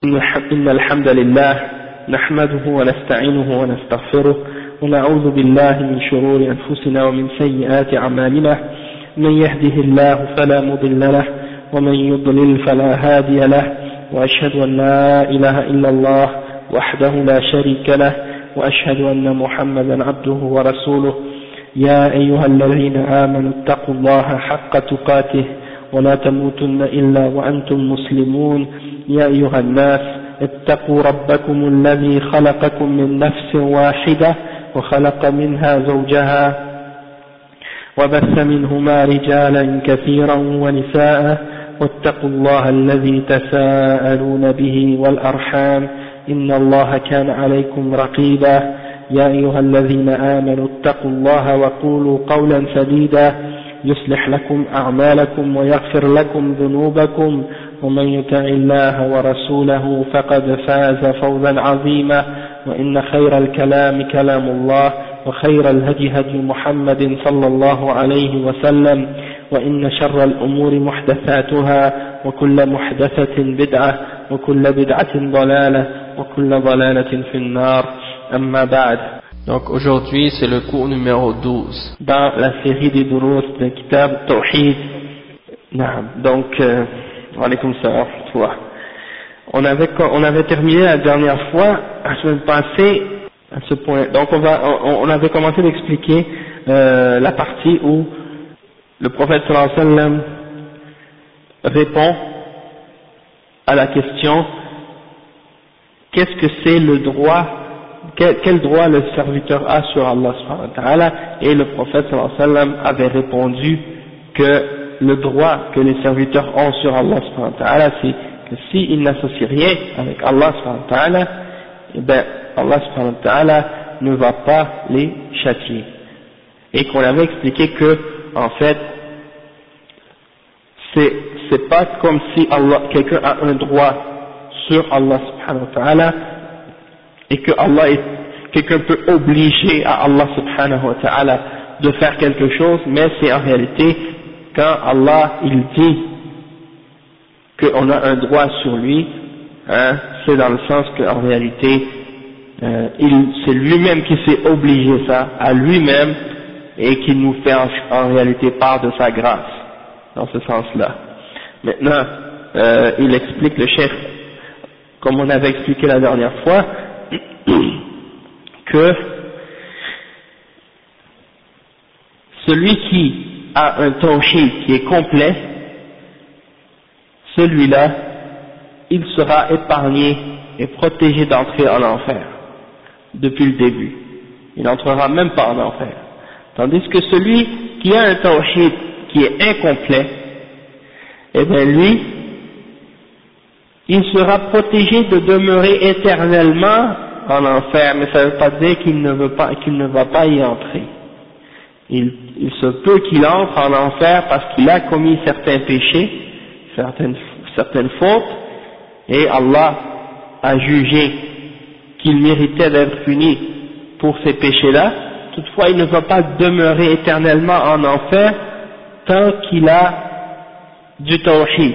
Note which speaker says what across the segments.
Speaker 1: إن الحمد لله نحمده ونستعينه ونستغفره ونعوذ بالله من شرور أنفسنا ومن سيئات أعمالنا من يهده الله فلا مضل له ومن يضلل فلا هادي له وأشهد أن لا إله إلا الله وحده لا شريك له وأشهد أن محمدا عبده ورسوله يا أيها الذين آمنوا اتقوا الله حق تقاته ولا تموتن إلا وأنتم مسلمون يا أيها الناس اتقوا ربكم الذي خلقكم من نفس واحدة وخلق منها زوجها وبث منهما رجالا كثيرا ونساء واتقوا الله الذي تساءلون به والأرحام إن الله كان عليكم رقيبا يا أيها الذين آمنوا اتقوا الله وقولوا قولا سديدا يصلح لكم أعمالكم ويغفر لكم ذنوبكم ومن يطع الله ورسوله فقد فاز فوزا عظيما وإن خير الكلام كلام الله وخير الهدي هدي محمد صلى الله عليه وسلم وإن شر الأمور محدثاتها وكل محدثة بدعة وكل بدعة ضلالة وكل ضلالة في النار أما بعد.
Speaker 2: Donc aujourd'hui c'est le cours numéro 12
Speaker 1: dans la série des durus de Kitab Tawhid. Donc alaykoum salam. On avait terminé la dernière fois, la semaine passée, à ce point. Donc on avait commencé d'expliquer la partie où le prophète sallallahu alayhi wa sallam répond à la question qu'est-ce que c'est le droit, quel droit le serviteur a sur Allah subhanahu wa ta'ala, et le prophète sallallahu alayhi wa sallam avait répondu que le droit que les serviteurs ont sur Allah subhanahu wa ta'ala, c'est que s'ils n'associent rien avec Allah subhanahu wa ta'ala, eh ben Allah subhanahu wa ta'ala ne va pas les châtier. Et qu'on avait expliqué que, en fait, c'est pas comme si quelqu'un a un droit sur Allah subhanahu wa ta'ala et que quelqu'un peut obliger à Allah subhanahu wa ta'ala de faire quelque chose, mais c'est en réalité quand Allah il dit qu'on a un droit sur lui, c'est dans le sens qu'en réalité c'est lui-même qui s'est obligé ça à lui-même et qui nous fait en réalité part de sa grâce dans ce sens-là. Maintenant il explique le cheikh, comme on avait expliqué la dernière fois, que celui qui a un tawhid qui est complet, celui-là, il sera épargné et protégé d'entrer en enfer depuis le début. Il n'entrera même pas en enfer. Tandis que celui qui a un tawhid qui est incomplet, eh bien lui, il sera protégé de demeurer éternellement en enfer, mais ça ne veut pas dire qu'il ne va pas y entrer. Il se peut qu'il entre en enfer parce qu'il a commis certains péchés, certaines fautes, et Allah a jugé qu'il méritait d'être puni pour ces péchés-là. Toutefois, il ne va pas demeurer éternellement en enfer tant qu'il a du tawhid,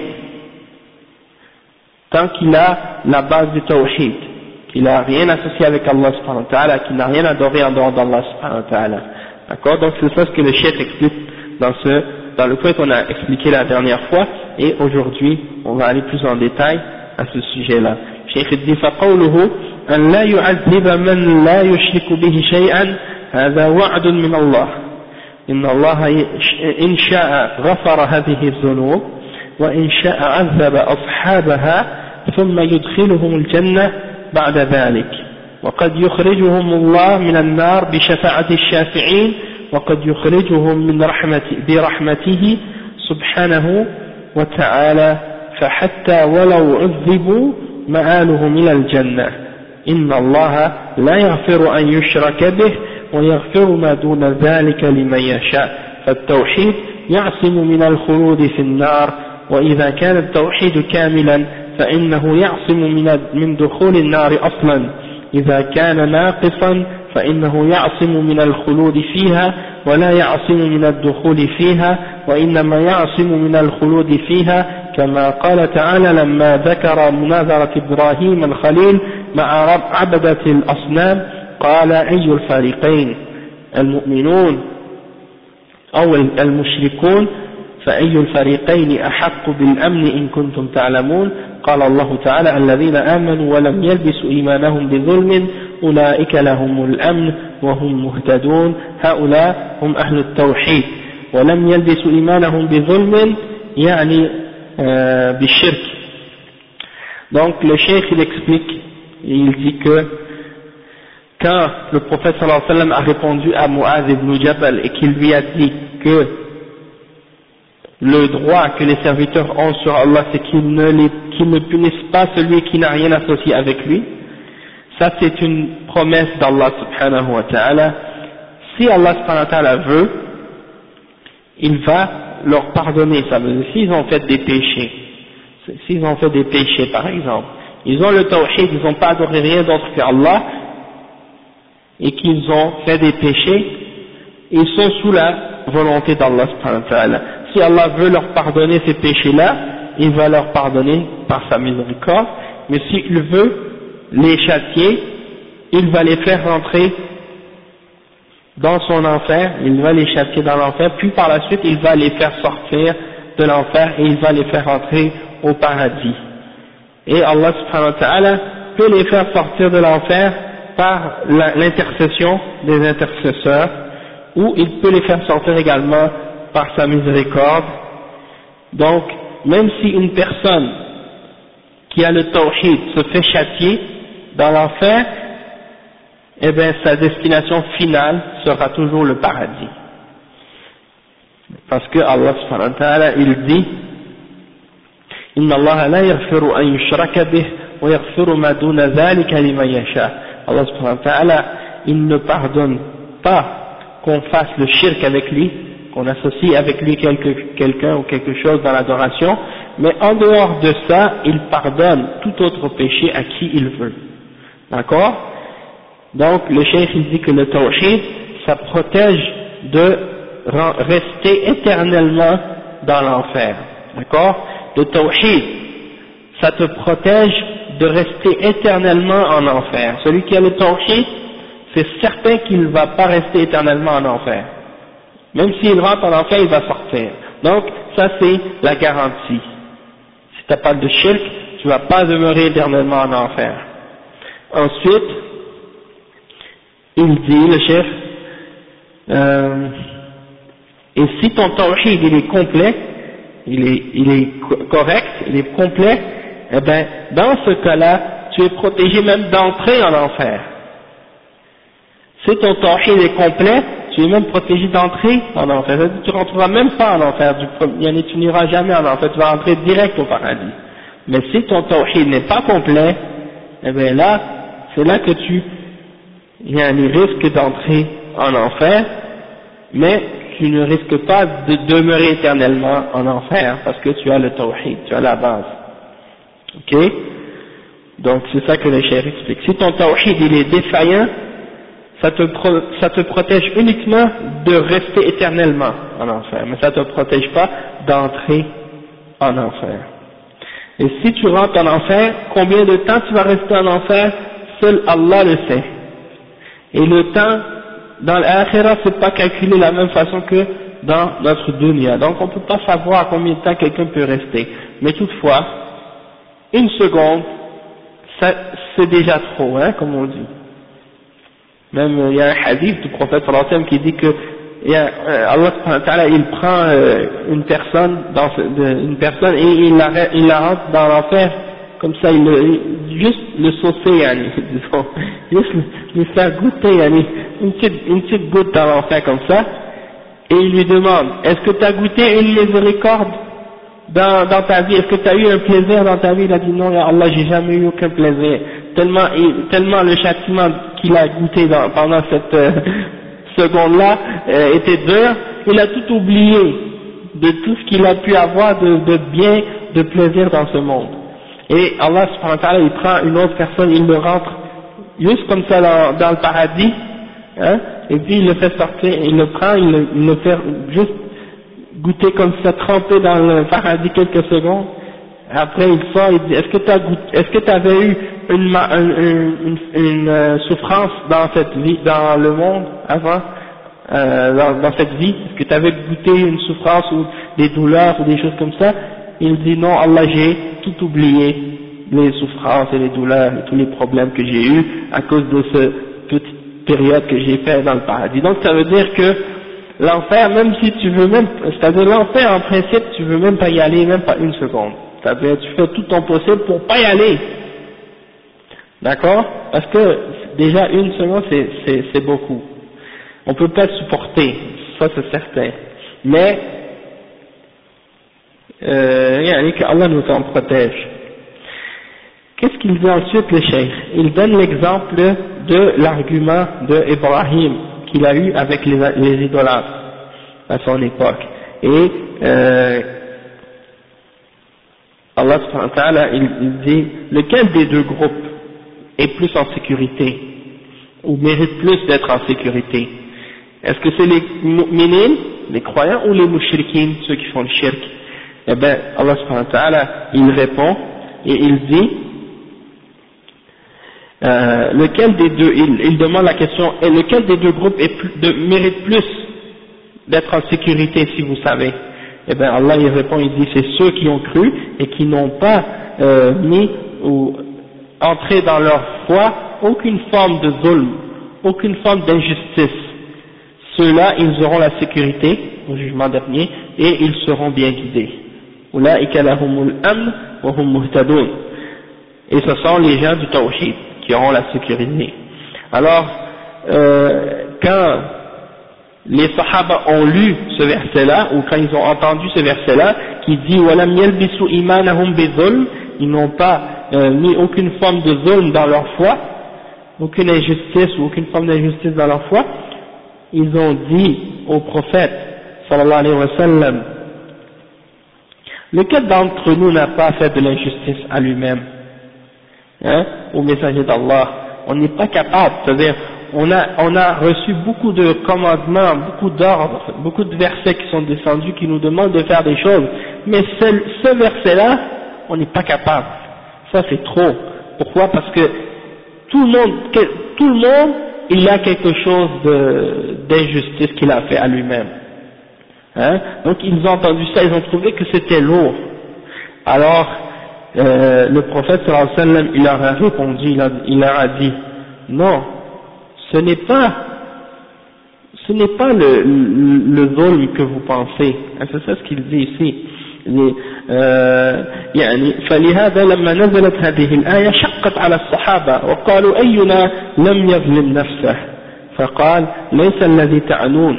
Speaker 1: tant qu'il a la base du tawhid, qu'il n'a rien associé avec Allah subhanahu wa ta'ala, qu'il n'a rien adoré en dehors d'Allah subhanahu wa ta'ala. D'accord? Donc c'est ça ce que le cheikh explique dans le point qu'on a expliqué la dernière fois, et aujourd'hui on va aller plus en détail à ce sujet-là. Cheikh dit فقوله أن لا يعذب من لا يشرك به شيئا هذا وعد من الله إن الله إن شاء غفر هذه الذنوب وإن شاء عذب أصحابها ثم يدخلهم الجنة بعد ذلك وقد يخرجهم الله من النار بشفاعة الشافعين وقد يخرجهم من برحمته سبحانه وتعالى فحتى ولو عذبوا مآلهم إلى الجنة إن الله لا يغفر أن يشرك به ويغفر ما دون ذلك لمن يشاء فالتوحيد يعصم من الخلود في النار وإذا كان التوحيد كاملا فإنه يعصم من دخول النار أصلا إذا كان ناقصا فإنه يعصم من الخلود فيها ولا يعصم من الدخول فيها وإنما يعصم من الخلود فيها كما قال تعالى لما ذكر مناظرة إبراهيم الخليل مع عبدة الأصنام قال أي الفريقين المؤمنون أو المشركون فأي الفريقين أحق بالأمن إن كنتم تعلمون قال الله تعالى الذين آمنوا ولم يلبسوا إيمانهم بظلم أولئك لهم الأمن وهم مهتدون هؤلاء هم أهل التوحيد ولم يلبسوا إيمانهم بظلم يعني بالشرك. Donc le cheikh il explique, il dit que quand le prophète sallallahu alayhi wa sallam a répondu à Mu'adh ibn Jabal et qu'il lui a dit que le droit que les serviteurs ont sur Allah c'est qu'ils ne punissent pas celui qui n'a rien associé avec lui, ça c'est une promesse d'Allah subhanahu wa ta'ala. Si Allah subhanahu wa ta'ala veut, il va leur pardonner. Ça veut dire s'ils ont fait des péchés, par exemple, ils ont le tawhid, ils n'ont pas adoré rien d'autre qu'Allah et qu'ils ont fait des péchés, ils sont sous la volonté d'Allah subhanahu wa ta'ala. Si Allah veut leur pardonner ces péchés-là, il va leur pardonner par sa miséricorde, mais s'il veut les châtier, il va les faire rentrer dans son enfer, il va les châtier dans l'enfer, puis par la suite il va les faire sortir de l'enfer et il va les faire rentrer au paradis. Et Allah subhanahu wa ta'ala peut les faire sortir de l'enfer par l'intercession des intercesseurs, ou il peut les faire sortir également par sa miséricorde. Donc, même si une personne qui a le tawhid se fait châtier dans l'enfer, eh bien sa destination finale sera toujours le paradis. Parce que Allah subhanahu wa ta'ala il dit Inna Allah la yaghfiru an yushraka bih wa yaghfiru ma duna dhalika liman yasha. Allah subhanahu wa ta'ala il ne pardonne pas qu'on fasse le shirk avec lui, qu'on associe avec lui quelqu'un ou quelque chose dans l'adoration, mais en dehors de ça, il pardonne tout autre péché à qui il veut. D'accord? Donc le cheikh il dit que le tawhid, ça protège de rester éternellement dans l'enfer. D'accord? Le tawhid, ça te protège de rester éternellement en enfer. Celui qui a le tawhid, c'est certain qu'il ne va pas rester éternellement en enfer. Même s'il rentre en enfer, il va sortir. Donc, ça c'est la garantie. Si tu n'as pas de shirk, tu ne vas pas demeurer éternellement en enfer. Ensuite, il dit, le chef, et si ton tawhid il est complet, il est correct, il est complet, eh ben, dans ce cas-là, tu es protégé même d'entrer en enfer. Si ton tawhid est complet, tu es même protégé d'entrer en enfer. Tu ne rentreras même pas en enfer, tu n'iras jamais en enfer, tu vas rentrer direct au paradis. Mais si ton tawhid n'est pas complet, eh bien là, c'est là que il y a un risque d'entrer en enfer, mais tu ne risques pas de demeurer éternellement en enfer, parce que tu as le tawhid, tu as la base. Ok? Donc c'est ça que le cheikh explique. Si ton tawhid il est défaillant, ça te protège uniquement de rester éternellement en enfer, mais ça ne te protège pas d'entrer en enfer. Et si tu rentres en enfer, combien de temps tu vas rester en enfer, seul Allah le sait. Et le temps dans l'akhirah, c'est pas calculé de la même façon que dans notre dunya. Donc on ne peut pas savoir combien de temps quelqu'un peut rester. Mais toutefois, une seconde, c'est déjà trop, hein, comme on dit. Même il y a un hadith du prophète sallallahu alayhi wa sallam qui dit que Allah subhanahu wa ta'ala il prend une personne et il la rentre dans l'enfer comme ça, juste le saucer yani, disons, juste lui faire goûter yani, une petite goutte dans l'enfer comme ça, et il lui demande est-ce que tu as goûté une miséricorde dans ta vie, est-ce que tu as eu un plaisir dans ta vie? Il a dit non ya Allah, j'ai jamais eu aucun plaisir, tellement le châtiment qu'il a goûté pendant cette seconde-là était dur, il a tout oublié de tout ce qu'il a pu avoir de bien, de plaisir dans ce monde. Et Allah subhanahu wa ta'ala il prend une autre personne, il le rentre juste comme ça dans le paradis, hein, et puis il le fait sortir, il le prend, il le fait juste goûter comme ça, tremper dans le paradis quelques secondes, Après il sort, il dit, est-ce que tu avais eu une souffrance dans cette vie, dans le monde avant, dans cette vie? Est-ce que tu avais goûté une souffrance ou des douleurs ou des choses comme ça? Il dit non, Allah, j'ai tout oublié, les souffrances et les douleurs et tous les problèmes que j'ai eus à cause de cette petite période que j'ai fait dans le paradis. Donc ça veut dire que l'enfer, même si tu veux même, c'est-à-dire l'enfer en principe, tu veux même pas y aller, même pas une seconde. C'est-à-dire tu fais tout ton possible pour pas y aller. D'accord? Parce que déjà une seconde c'est beaucoup. On peut pas supporter, ça c'est certain. Mais qu'Allah nous en protège. Qu'est-ce qu'il dit ensuite le cheikh? Il donne l'exemple de l'argument de Ibrahim qu'il a eu avec les idolâtres à son époque. Et Allah subhanahu wa ta'ala, il dit lequel des deux groupes est plus en sécurité ou mérite plus d'être en sécurité? Est-ce que c'est les mu'minin, les croyants, ou les mushrikines, ceux qui font le shirk? Eh bien, Allah subhanahu wa ta'ala, il répond et il dit lequel des deux, il demande la question, et lequel des deux groupes mérite plus d'être en sécurité, si vous savez? Eh bien Allah il répond, il dit c'est ceux qui ont cru et qui n'ont pas mis ou entré dans leur foi aucune forme de zulm, aucune forme d'injustice. Ceux-là ils auront la sécurité au jugement dernier et ils seront bien guidés. Ulaika lahumul amn wa hum muhtadun. Et ce sont les gens du tawhid qui auront la sécurité. Alors quand les Sahaba ont lu ce verset-là, ou quand ils ont entendu ce verset-là, qui dit وَلَمْ يَلْبِسُوا إِيمَانَهُمْ بِظُلْمٍ, ils n'ont pas mis aucune forme de zulm dans leur foi, aucune injustice ou aucune forme d'injustice dans leur foi, ils ont dit au prophète sallallahu alayhi wa sallam, lequel d'entre nous n'a pas fait de l'injustice à lui-même, hein, au messager d'Allah? On n'est pas capable, c'est-à-dire on a reçu beaucoup de commandements, beaucoup d'ordres, beaucoup de versets qui sont descendus qui nous demandent de faire des choses, mais ce verset-là, on n'est pas capable. Ça c'est trop. Pourquoi? Parce que tout le monde, il a quelque chose d'injustice qu'il a fait à lui-même. Hein? Donc ils ont entendu ça, ils ont trouvé que c'était lourd. Alors le prophète sallallahu alayhi wa sallam, il leur a répondu, il leur a dit, non, ce n'est pas le zulm que vous pensez. C'est ça ce qu'il dit ici. يعني فلهذا لما نزلت هذه الآية شقت على الصحابة وقالوا أينا لم يظلم نفسه فقال ليس الذي تعنون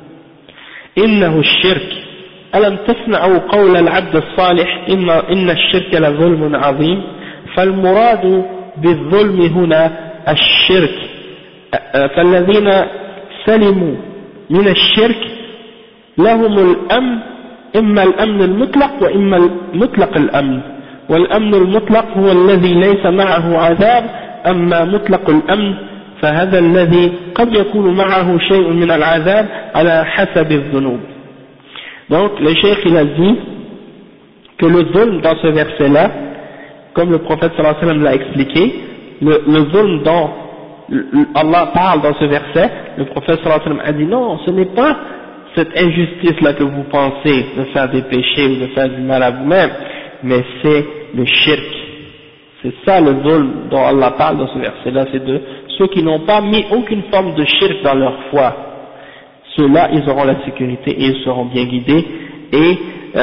Speaker 1: إنه الشرك ألم تسمعوا قول العبد الصالح إن الشرك لظلم عظيم فالمراد بالظلم هنا الشرك فالذين سلموا من الشرك لهم الأمن إما الأمن المطلق وإما مطلق الأمن والأمن المطلق هو الذي ليس معه عذاب أما مطلق الأمن فهذا الذي قد يكون معه شيء من العذاب على حسب الذنوب. Donc le cheikh il a dit que le zulm dans ce verset là, comme le prophète sallallahu alayhi wa sallam l'a expliqué, le zulm dont Allah parle dans ce verset, le prophète sallallahu alayhi wa sallam a dit non, ce n'est pas cette injustice là que vous pensez de faire des péchés ou de faire du mal à vous-même, mais c'est le shirk. C'est ça le zulm dont Allah parle dans ce verset là, c'est de ceux qui n'ont pas mis aucune forme de shirk dans leur foi. Ceux-là ils auront la sécurité et ils seront bien guidés. Et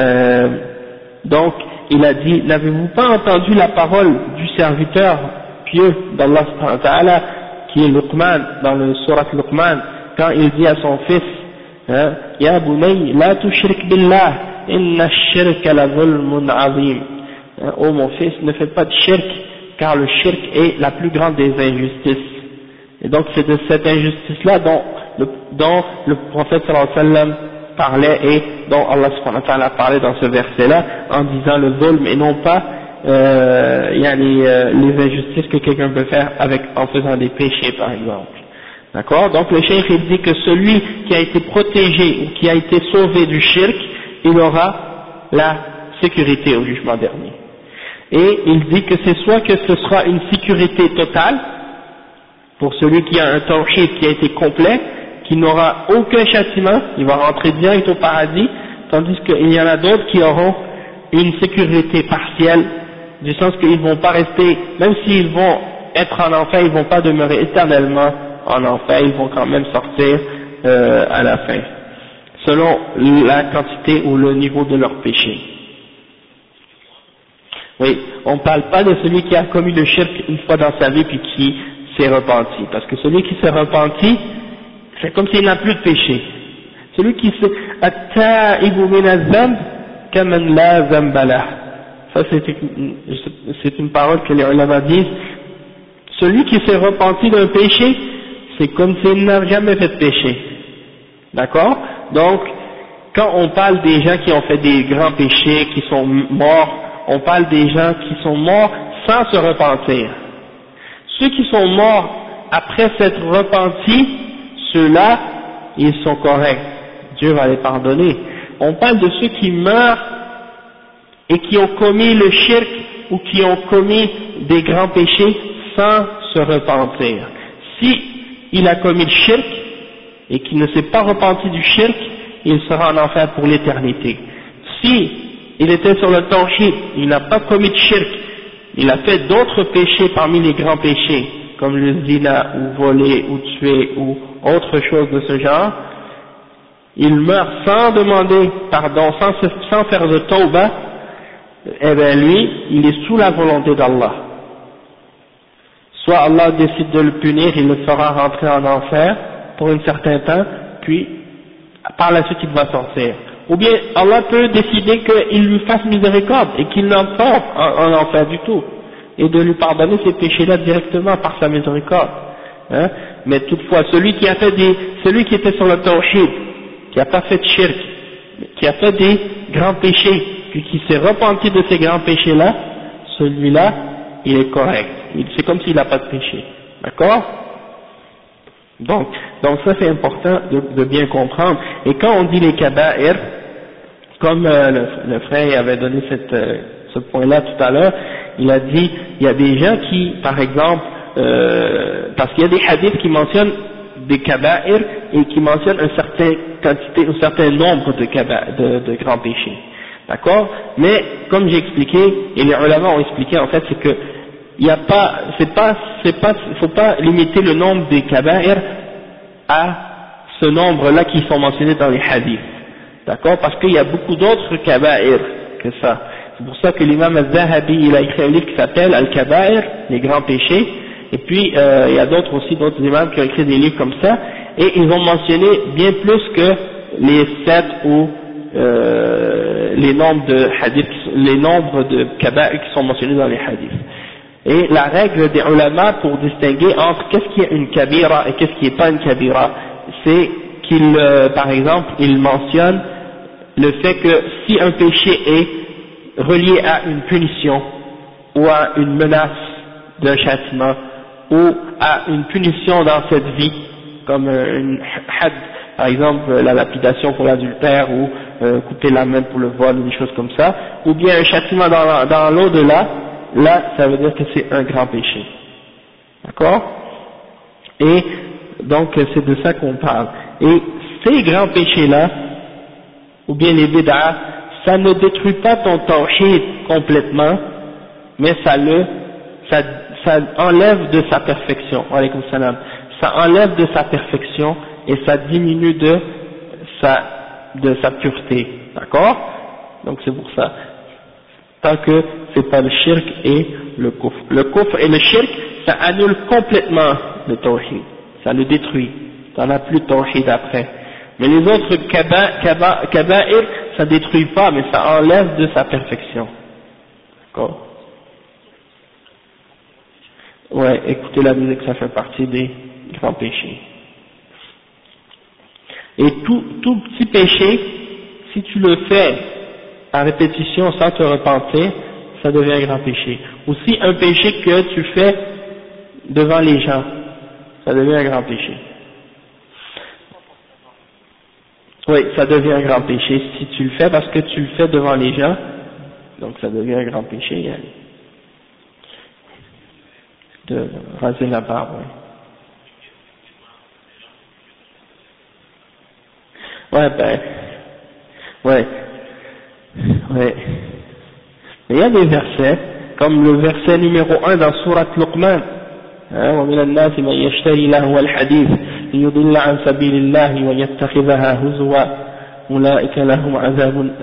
Speaker 1: donc il a dit, n'avez-vous pas entendu la parole du serviteur pieux d'Allah subhanahu wa ta'ala qui est Luqman, dans le surat Luqman, quand il dit à son fils, Ya bunay, la tushrik billah, inna ash-shirka la zulmun azim. Oh mon fils, ne fais pas de shirk, car le shirk est la plus grande des injustices. Et donc c'est de cette injustice-là dont le prophète sallallahu alayhi wa sallam parlait et dont Allah subhanahu wa ta'ala parlait dans ce verset-là, en disant le zulm et non pas les injustices que quelqu'un peut faire en faisant des péchés par exemple. D'accord? Donc le cheikh il dit que celui qui a été protégé ou qui a été sauvé du shirk, il aura la sécurité au jugement dernier. Et il dit que c'est soit que ce sera une sécurité totale, pour celui qui a un tawhid qui a été complet, qui n'aura aucun châtiment, il va rentrer direct au paradis, tandis qu'il y en a d'autres qui auront une sécurité partielle, du sens qu'ils ne vont pas rester, même s'ils vont être en enfer, ils ne vont pas demeurer éternellement en enfer, ils vont quand même sortir à la fin, selon la quantité ou le niveau de leur péché. Oui, on ne parle pas de celui qui a commis le shirk une fois dans sa vie puis qui s'est repenti, parce que celui qui s'est repenti, c'est comme s'il n'a plus de péché. Celui qui s'est at-ta'ibu min az-zamb kaman la zamba lah. Ça c'est une parole que les ulama disent. Celui qui s'est repenti d'un péché, c'est comme s'il n'a jamais fait de péché. D'accord? Donc, quand on parle des gens qui ont fait des grands péchés, qui sont morts, on parle des gens qui sont morts sans se repentir. Ceux qui sont morts après s'être repentis, ceux-là, ils sont corrects. Dieu va les pardonner. On parle de ceux qui meurent et qui ont commis le shirk ou qui ont commis des grands péchés sans se repentir. Si il a commis le shirk et qu'il ne s'est pas repenti du shirk, il sera en enfer pour l'éternité. Si il était sur le tawhid, il n'a pas commis de shirk, il a fait d'autres péchés parmi les grands péchés, comme le zina, ou voler, ou tuer, ou autre chose de ce genre, il meurt sans demander pardon, sans faire de tawbah, eh bien lui, il est sous la volonté d'Allah. Soit Allah décide de le punir, il le fera rentrer en enfer pour un certain temps, puis par la suite il va sortir. Ou bien Allah peut décider qu'il lui fasse miséricorde et qu'il n'en sorte en enfer du tout, et de lui pardonner ces péchés-là directement par sa miséricorde. Hein? Mais toutefois, celui qui était sur le tawhid, qui n'a pas fait de shirk, qui a fait des grands péchés, puis qui s'est repenti de ces grands péchés-là, celui-là, il est correct. C'est comme s'il n'a pas de péché. D'accord? Donc ça c'est important de bien comprendre. Et quand on dit les kaba'ir, comme le frère avait donné ce point-là tout à l'heure, il a dit, il y a des gens qui, par exemple, parce qu'il y a des hadiths qui mentionnent des kaba'ir et qui mentionnent une certaine quantité, un certain nombre de grands péchés. D'accord? Mais, comme j'ai expliqué, et les ulama ont expliqué en fait, c'est que il y a pas, faut pas limiter le nombre des kaba'ir à ce nombre-là qui sont mentionnés dans les hadiths. D'accord? Parce qu'il y a beaucoup d'autres kaba'ir que ça. C'est pour ça que l'imam al-Zahabi, il a écrit un livre qui s'appelle Al-Kaba'ir, les grands péchés, et puis il y a d'autres imams qui ont écrit des livres comme ça, et ils ont mentionné bien plus que les 7 ou les nombres de kaba'ir qui sont mentionnés dans les hadiths. Et la règle des ulama pour distinguer entre qu'est-ce qui est une kabira et qu'est-ce qui n'est pas une kabira, c'est qu'il, par exemple, il mentionne le fait que si un péché est relié à une punition ou à une menace d'un châtiment ou à une punition dans cette vie, comme une had, par exemple la lapidation pour l'adultère ou couper la main pour le vol ou des choses comme ça, ou bien un châtiment dans l'au-delà, là ça veut dire que c'est un grand péché. D'accord? Et donc c'est de ça qu'on parle. Et ces grands péchés-là, ou bien les bid'ah, ça ne détruit pas ton tawhid complètement, mais ça enlève de sa perfection. Wa alaykoum salam. Ça enlève de sa perfection et ça diminue de sa pureté. D'accord? Donc c'est pour ça. Tant que c'est pas le shirk et le kufr. Le kufr et le shirk, ça annule complètement le tawhid. Ça le détruit. Ça n'a plus de tawhid après. Mais les autres kaba'ir, ça détruit pas, mais ça enlève de sa perfection. D'accord? Ouais, écouter la musique, ça fait partie des grands péchés. Et tout petit péché, si tu le fais à répétition sans te repentir, ça devient un grand péché. Ou si un péché que tu fais devant les gens, ça devient un grand péché. Oui, ça devient un grand péché si tu le fais parce que tu le fais devant les gens, donc ça devient un grand péché. de raser la barbe. Ouais, ouais. Mais il y a des versets, comme le verset numéro 1 dans Sourate Luqman, ومن الناس من يشتري لهو الحديث ليضل عن سبيل الله ويتخذها هزوا أولئك لهم عذاب.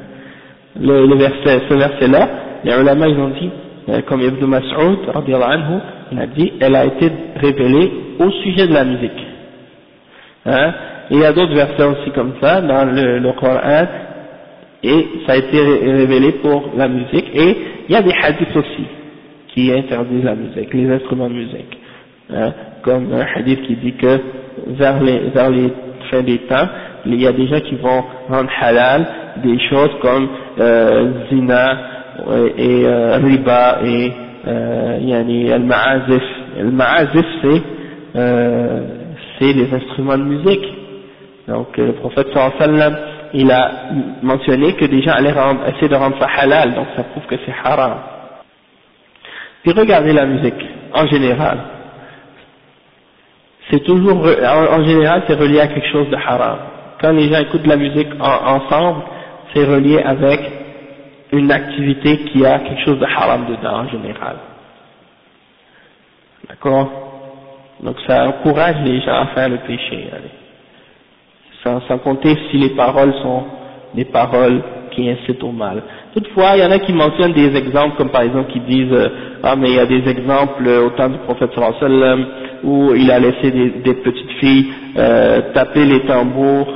Speaker 1: Ce verset-là, les ulama ils ont dit, comme Ibn Mas'ud radiyallahu anhu, il a dit, elle a été révélée au sujet de la musique. Il y a d'autres versets aussi comme ça dans le Coran, et ça a été révélé pour la musique, et il y a des hadiths aussi qui interdisent la musique, les instruments de musique, comme un hadith qui dit que vers les fins des temps, il y a des gens qui vont rendre halal des choses comme zina et riba et yani al-ma'azif. Al-ma'azif c'est les instruments de musique. Donc le prophète sallallahu alayhi wa sallam, il a mentionné que des gens allaient essayer de rendre ça halal, donc ça prouve que c'est haram. Puis regardez la musique, en général. C'est toujours, en général, c'est relié à quelque chose de haram. Quand les gens écoutent de la musique ensemble, c'est relié avec une activité qui a quelque chose de haram dedans, en général. D'accord? Donc ça encourage les gens à faire le péché. Allez. Sans compter si les paroles sont des paroles qui incitent au mal. Toutefois, il y en a qui mentionnent des exemples, comme par exemple qui disent mais il y a des exemples au temps du prophète sallallahu alayhi wa sallam où il a laissé des petites filles taper les tambours.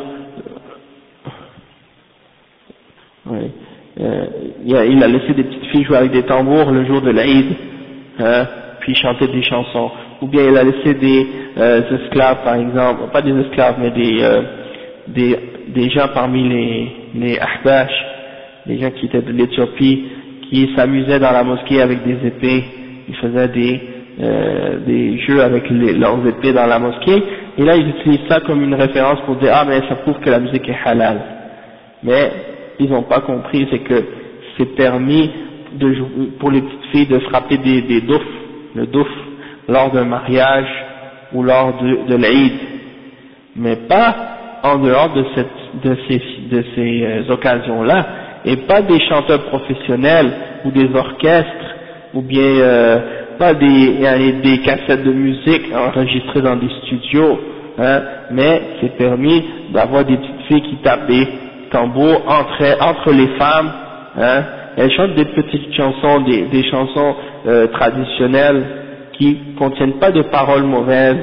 Speaker 1: Oui. Il a laissé des petites filles jouer avec des tambours le jour de l'Aïd, puis chanter des chansons. Ou bien il a laissé des esclaves, par exemple, pas des esclaves, mais des gens parmi les Ahbash, des gens qui étaient de l'Éthiopie, qui s'amusaient dans la mosquée avec des épées. Ils faisaient des jeux avec leurs épées dans la mosquée, et là ils utilisent ça comme une référence pour dire mais ça prouve que la musique est halal. Mais ils n'ont pas compris, c'est que c'est permis pour les petites filles de frapper des doufs, le douf, lors d'un mariage ou lors de l'Aïd, mais pas en dehors de ces occasions-là, et pas des chanteurs professionnels ou des orchestres ou bien pas des cassettes de musique enregistrées dans des studios, mais c'est permis d'avoir des petites filles qui tapent des tambours entre les femmes, elles chantent des petites chansons, des chansons traditionnelles qui contiennent pas de paroles mauvaises.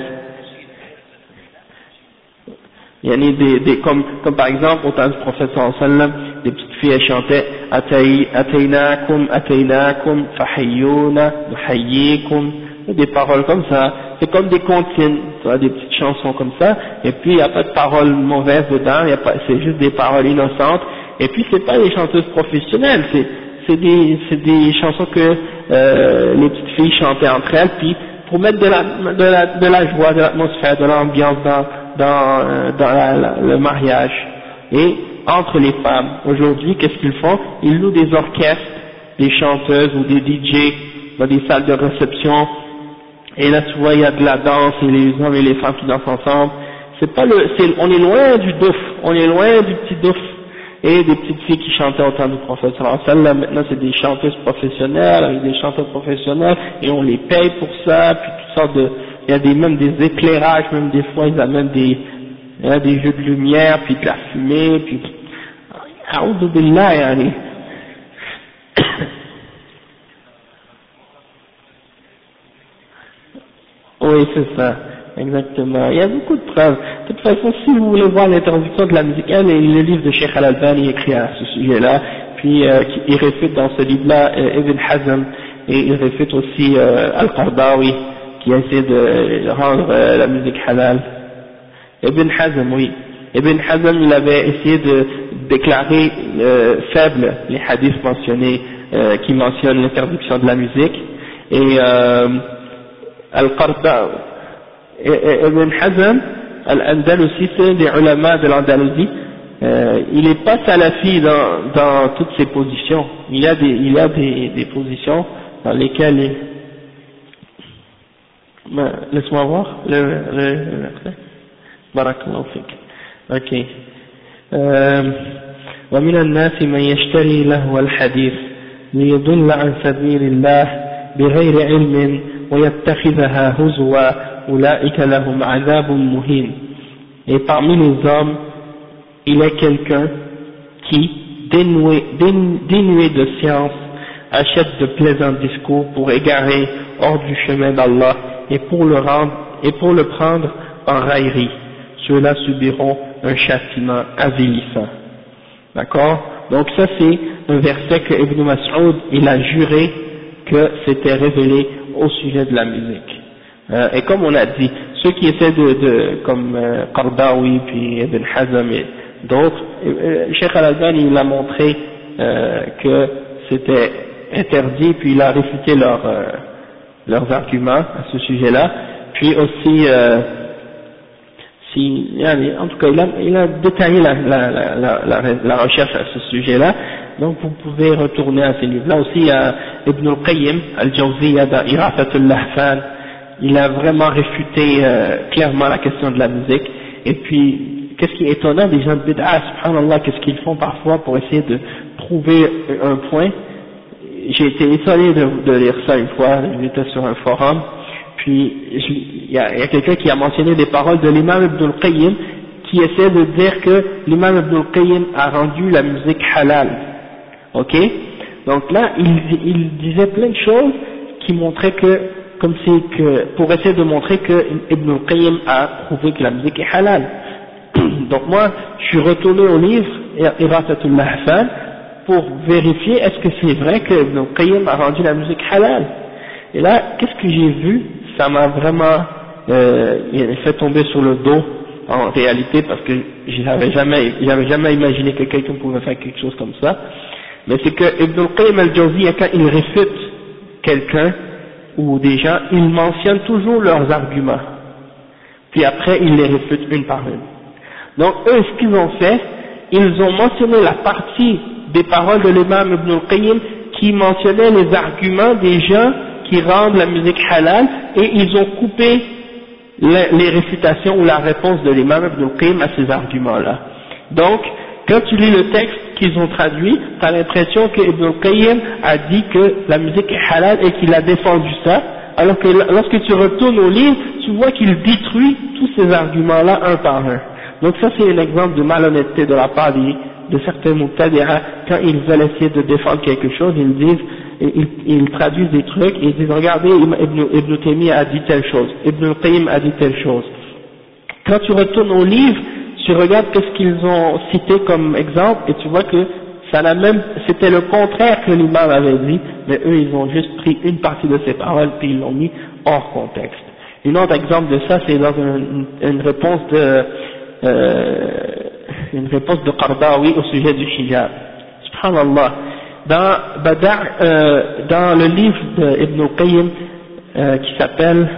Speaker 1: Il y en a comme par exemple au temps du prophète sallallahu alayhi wa sallam, des petites filles elles chantaient Ataynakum fahayyuna nuhayyikum, des paroles comme ça, c'est comme des comptines, tu vois, des petites chansons comme ça, et puis il n'y a pas de paroles mauvaises dedans, c'est juste des paroles innocentes, et puis c'est pas des chanteuses professionnelles, c'est des chansons que les petites filles chantaient entre elles, puis pour mettre de la joie, de l'atmosphère, de l'ambiance dans le mariage. Et entre les femmes, aujourd'hui, qu'est-ce qu'ils font? Ils louent des orchestres, des chanteuses ou des DJ dans des salles de réception, et là tu vois il y a de la danse, et les hommes et les femmes qui dansent ensemble. On est loin du douf, on est loin du petit douf, et des petites filles qui chantaient au temps du prophète sallallahu alayhi wa sallam. Maintenant c'est des chanteuses professionnelles, avec des chanteurs professionnels, et on les paye pour ça, puis toutes sortes il y a même des éclairages, même des fois ils amènent des jeux de lumière, puis de la fumée, puis a'udhu billah yani. Oui, c'est ça, exactement. Il y a beaucoup de preuves. De toute façon, si vous voulez voir l'interdiction de la musique, le livre de Cheikh Al-Albani écrit à ce sujet-là, puis il réfute dans ce livre-là Ibn Hazm, et il réfute aussi Al-Qardawi, qui a essayé de rendre la musique halal. Ibn Hazm, oui. Ibn Hazm, il avait essayé de déclarer faibles les hadiths mentionnés, qui mentionnent l'interdiction de la musique, et Al-Qardawi, Ibn Hazm, Al-Andalusi, c'est un des ulama de l'Andalousie, il n'est pas salafi dans toutes ses positions, il a des positions dans lesquelles Laisse-moi voir le verset. Barakallahu fik. Ok. ومن الناس من يشتري لهو الحديث ليضل عن سبيل الله بغير علم ويتخذها هزوا أولئك لهم عذاب مهين. Et parmi les hommes, il y a quelqu'un qui, dénué de science, achète de plaisants discours pour égarer hors du chemin d'Allah et pour le prendre en raillerie. Ceux-là subiront un châtiment avilissant. D'accord? Donc ça c'est un verset que Ibn Mas'ud il a juré que c'était révélé au sujet de la musique. Et comme on a dit, ceux qui essaient comme Qardawi puis Ibn Hazm et d'autres, Cheikh Al-Albani il a montré que c'était interdit, puis il a réfuté leurs arguments à ce sujet-là, puis aussi en tout cas il a détaillé la recherche à ce sujet-là, donc vous pouvez retourner à ces livres-là. Aussi il y a Ibn al-Qayyim al-Jawziyya dans Irafatul Lahfan, il a vraiment réfuté clairement la question de la musique. Et puis qu'est-ce qui est étonnant des gens de bid'a, subhanallah, qu'est-ce qu'ils font parfois pour essayer de prouver un point. J'ai été étonné de lire ça une fois, j'étais sur un forum, puis il y a quelqu'un qui a mentionné des paroles de l'imam Ibn al-Qayyim qui essaie de dire que l'imam Ibn al-Qayyim a rendu la musique halal. Ok? Donc là, il disait plein de choses qui montraient que, comme c'est que, pour essayer de montrer que Ibn al-Qayyim a prouvé que la musique est halal. Donc moi, je suis retourné au livre, Irafatul Lahfan, pour vérifier est-ce que c'est vrai que Ibn al-Qayyim a rendu la musique halal. Et là, qu'est-ce que j'ai vu? Ça m'a vraiment fait tomber sur le dos en réalité, parce que j'avais jamais imaginé que quelqu'un pouvait faire quelque chose comme ça. Mais c'est que Ibn al-Qayyim al-Jawziyya, quand il réfute quelqu'un ou des gens, il mentionne toujours leurs arguments. Puis après, il les réfute une par une. Donc eux, ce qu'ils ont fait, ils ont mentionné la partie des paroles de l'imam Ibn al-Qayyim qui mentionnait les arguments des gens qui rendent la musique halal, et ils ont coupé les réfutations ou la réponse de l'imam Ibn al-Qayyim à ces arguments-là. Donc, quand tu lis le texte qu'ils ont traduit, tu as l'impression que Ibn al-Qayyim a dit que la musique est halal et qu'il a défendu ça, alors que lorsque tu retournes au livre, tu vois qu'il détruit tous ces arguments-là un par un. Donc ça c'est un exemple de malhonnêteté de la part de certains muqtadi'a. Quand ils veulent essayer de défendre quelque chose, ils disent, ils traduisent des trucs et ils disent regardez Ibn Taymiyyah a dit telle chose, Ibn al-Qayyim a dit telle chose. Quand tu retournes au livre, tu regardes qu'est-ce qu'ils ont cité comme exemple et tu vois que c'était le contraire que l'imam avait dit, mais eux ils ont juste pris une partie de ces paroles puis ils l'ont mis hors contexte. Un autre exemple de ça c'est dans une réponse de Qardawi au sujet du hijab. Subhanallah. Dans le livre d'Ibn al-Qayyim qui s'appelle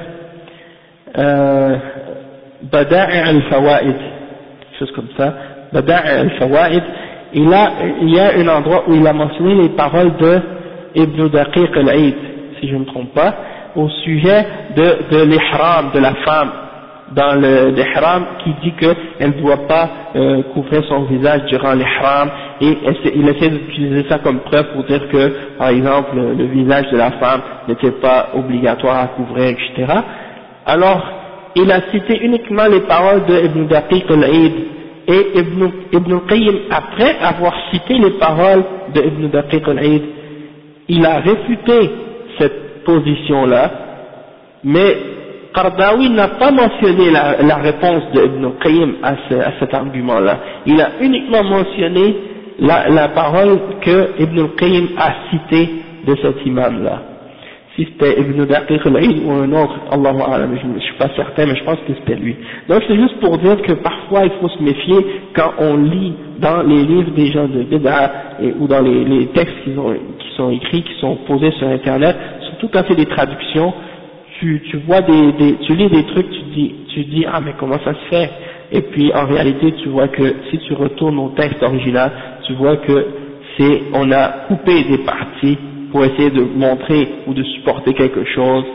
Speaker 1: Bada'i' al-Fawaid, quelque chose comme ça, Bada'i' al-Fawaid, il y a un endroit où il a mentionné les paroles de Ibn Daqiq al-Eid, si je ne me trompe pas, au sujet de l'ihram de la femme, dans l'ihram, qui dit qu'elle ne doit pas couvrir son visage durant l'ihram, et il essaie d'utiliser ça comme preuve pour dire que, par exemple, le visage de la femme n'était pas obligatoire à couvrir, etc. Alors, il a cité uniquement les paroles de Ibn Daqiq al-Eid, et Ibn al-Qayyim, après avoir cité les paroles de Ibn Daqiq al-Eid, il a réfuté cette position-là, mais Qardawi n'a pas mentionné la réponse de Ibn al-Qayyim à cet argument-là. Il a uniquement mentionné la parole que Ibn al-Qayyim a citée de cet imam-là. Si c'était Ibn Daqiq al-Eid ou un autre, Allahu a'lam, je ne suis pas certain, mais je pense que c'était lui. Donc c'est juste pour dire que parfois il faut se méfier quand on lit dans les livres des gens de bid'a ou dans les textes qui sont écrits, qui sont posés sur Internet, surtout quand c'est des traductions. Tu vois tu lis des trucs, tu dis ah mais comment ça se fait? Et puis en réalité tu vois que si tu retournes au texte original, tu vois que on a coupé des parties pour essayer de montrer ou de supporter quelque chose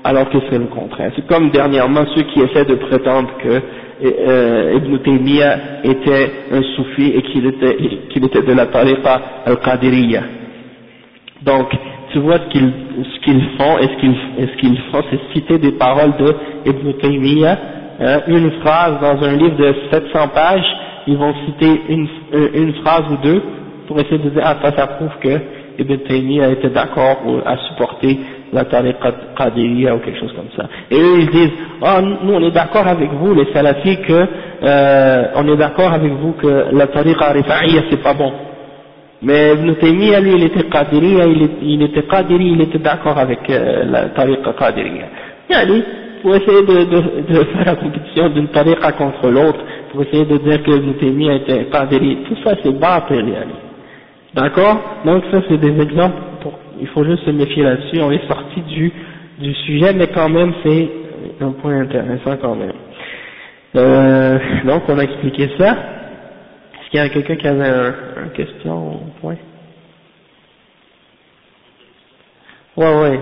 Speaker 1: alors que c'est le contraire. C'est comme dernièrement ceux qui essaient de prétendre que Ibn Taymiyyah était un soufi et qu'il était de la tariqa al-Qadiriyya. Donc, tu vois ce qu'ils font, et ce qu'ils font, c'est citer des paroles de Ibn Taymiyyah, une phrase dans un livre de 700 pages, ils vont citer une phrase ou deux pour essayer de dire, ça prouve que Ibn Taymiyyah était d'accord à supporter la tariqa qadiriyya ou quelque chose comme ça. Et eux ils disent, nous on est d'accord avec vous les salafis que, on est d'accord avec vous que la tariqa rifa'iyya c'est pas bon. Mais Ibn Taymiyyah lui il était qadiriyya, il était qadiri, il était d'accord avec la tariqa qadiriyya. Yani, pour essayer de faire la compétition d'une tariqa contre l'autre, pour essayer de dire que Ibn Taymiyyah était qadiri, tout ça c'est batil yani. D'accord? Donc ça c'est des exemples, il faut juste se méfier là-dessus, on est sorti du sujet, mais quand même c'est un point intéressant quand même. Donc on a expliqué ça. Est-ce qu'il y a quelqu'un qui avait une question au point? Ouais.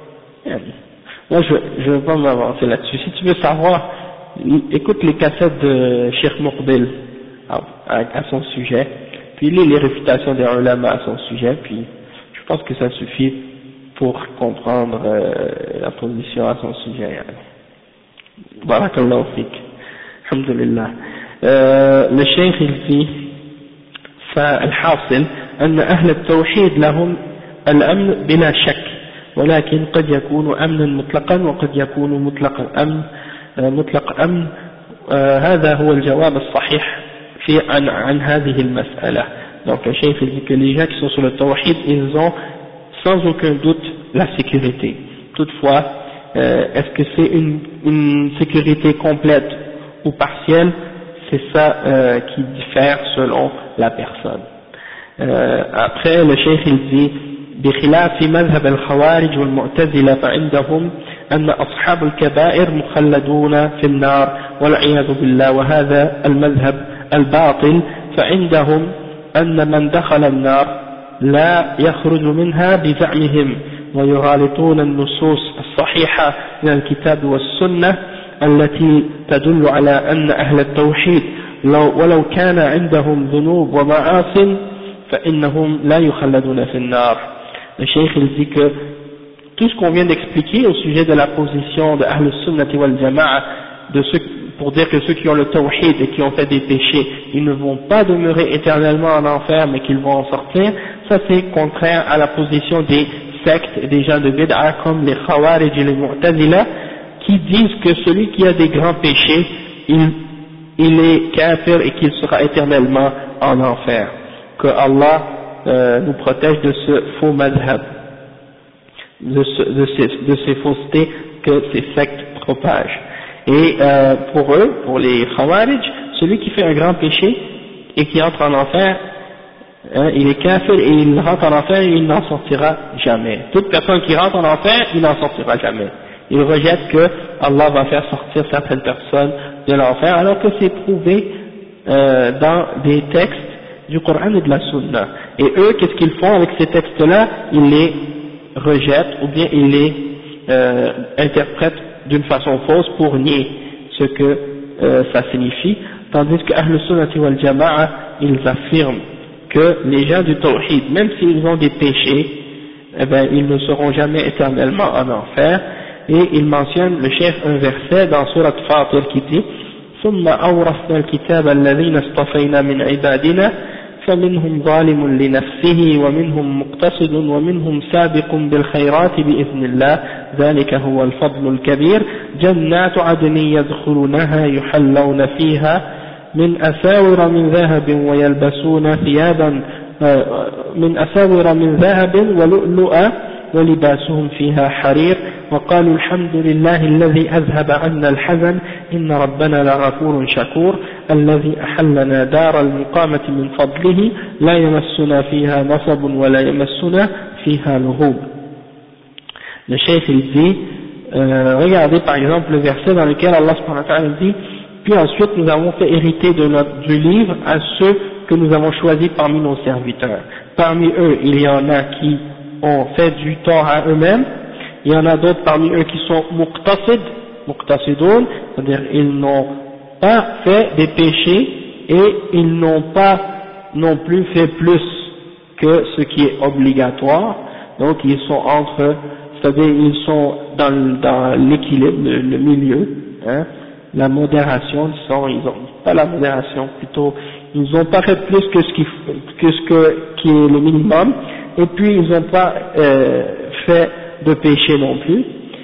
Speaker 1: Moi je vais pas m'avancer là-dessus. Si tu veux savoir, écoute les cassettes de Cheikh Moukbil à son sujet, puis lis les réfutations des ulama à son sujet, puis je pense que ça suffit pour comprendre la position à son sujet. Barakallahu fik. Alhamdulillah. Le cheikh il dit فالحاصل أن أهل التوحيد لهم الأمن بلا شك، ولكن قد يكون أمنا مطلقا وقد يكون مطلق أمن. هذا هو الجواب الصحيح عن هذه المسألة. Donc le cheikh dit que les gens qui sont sur le tawhid, ils ont sans aucun doute la sécurité. Toutefois, est-ce que c'est une sécurité complète ou partielle? C'est ça qui diffère selon la personne. Après le cheikh il dit بخلاف مذهب الخوارج والمعتزلة فعندهم أن أصحاب الكبائر مخلدون في النار والعياذ بالله، وهذا المذهب الباطل. فعندهم أن من دخل النار لا يخرج منها بزعمهم، ويغالطون النصوص الصحيحة من الكتاب والسنة التي تدل على أن أهل التوحيد ولو كان عندهم ذنوب ومعاصٍ فإنهم لا يخلدون في النار. Le cheikh il dit que tout ce qu'on vient d'expliquer au sujet de la position de Ahl Sunnati wal Jama'a, pour dire que ceux qui ont le tawhid et qui ont fait des péchés, ils ne vont pas demeurer éternellement en enfer mais qu'ils vont en sortir, ça c'est contraire à la position des sectes et des gens de bid'a comme les Khawarij et les Mu'tazila, qui disent que celui qui a des grands péchés, il est kafir et qu'il sera éternellement en enfer. Que Allah nous protège de ce faux madhab, de ces faussetés que ces sectes propagent. Et pour eux, pour les Khawarij, celui qui fait un grand péché et qui entre en enfer, il est kafir et il rentre en enfer et il n'en sortira jamais. Toute personne qui rentre en enfer, il n'en sortira jamais. Il rejette que Allah va faire sortir certaines personnes de l'enfer, alors que c'est prouvé dans des textes du Coran et de la Sunna. Et eux, qu'est-ce qu'ils font avec ces textes-là? Ils les rejettent ou bien ils les interprètent d'une façon fausse pour nier ce que ça signifie, tandis que Ahl Sunnati wal Jama'a, ils affirment que les gens du Tawhid, même s'ils ont des péchés, eh ben, ils ne seront jamais éternellement en enfer. Et il mentionne le chef un verset dans Surat Fatir qui dit ثم أورثنا الكتاب الذين اصطفينا من عبادنا فمنهم ظالم لنفسه ومنهم مقتصد ومنهم سابق بالخيرات بإذن الله ذلك هو الفضل الكبير جنات عدن يدخلونها يحلون فيها من أساور من ذهب ويلبسون ثيابا من أساور من ذهب ولؤلؤا ولباسهم فيها حرير وقالوا الحمد لله الذي أذهب عنا الحزن إن ربنا لغفور شكور الذي أحلنا دار المقامة من فضله لا يمسنا فيها نصب ولا يمسنا فيها لغوب. Le cheikh il dit, regardez par exemple le verset dans lequel Allah subhanahu wa ta'ala dit, puis ensuite nous avons fait hériter du livre à ceux que nous avons choisis parmi nos serviteurs. Parmi eux, il y en a qui ont fait du tort à eux-mêmes Il y en a d'autres parmi eux qui sont muqtasidoun, c'est-à-dire ils n'ont pas fait des péchés et ils n'ont pas non plus fait plus que ce qui est obligatoire, donc ils sont entre, c'est-à-dire ils sont dans l'équilibre, le milieu, hein, la modération, ils ont pas la modération, plutôt ils n'ont pas fait plus que ce qui est le minimum, et puis ils n'ont pas fait de péché non plus.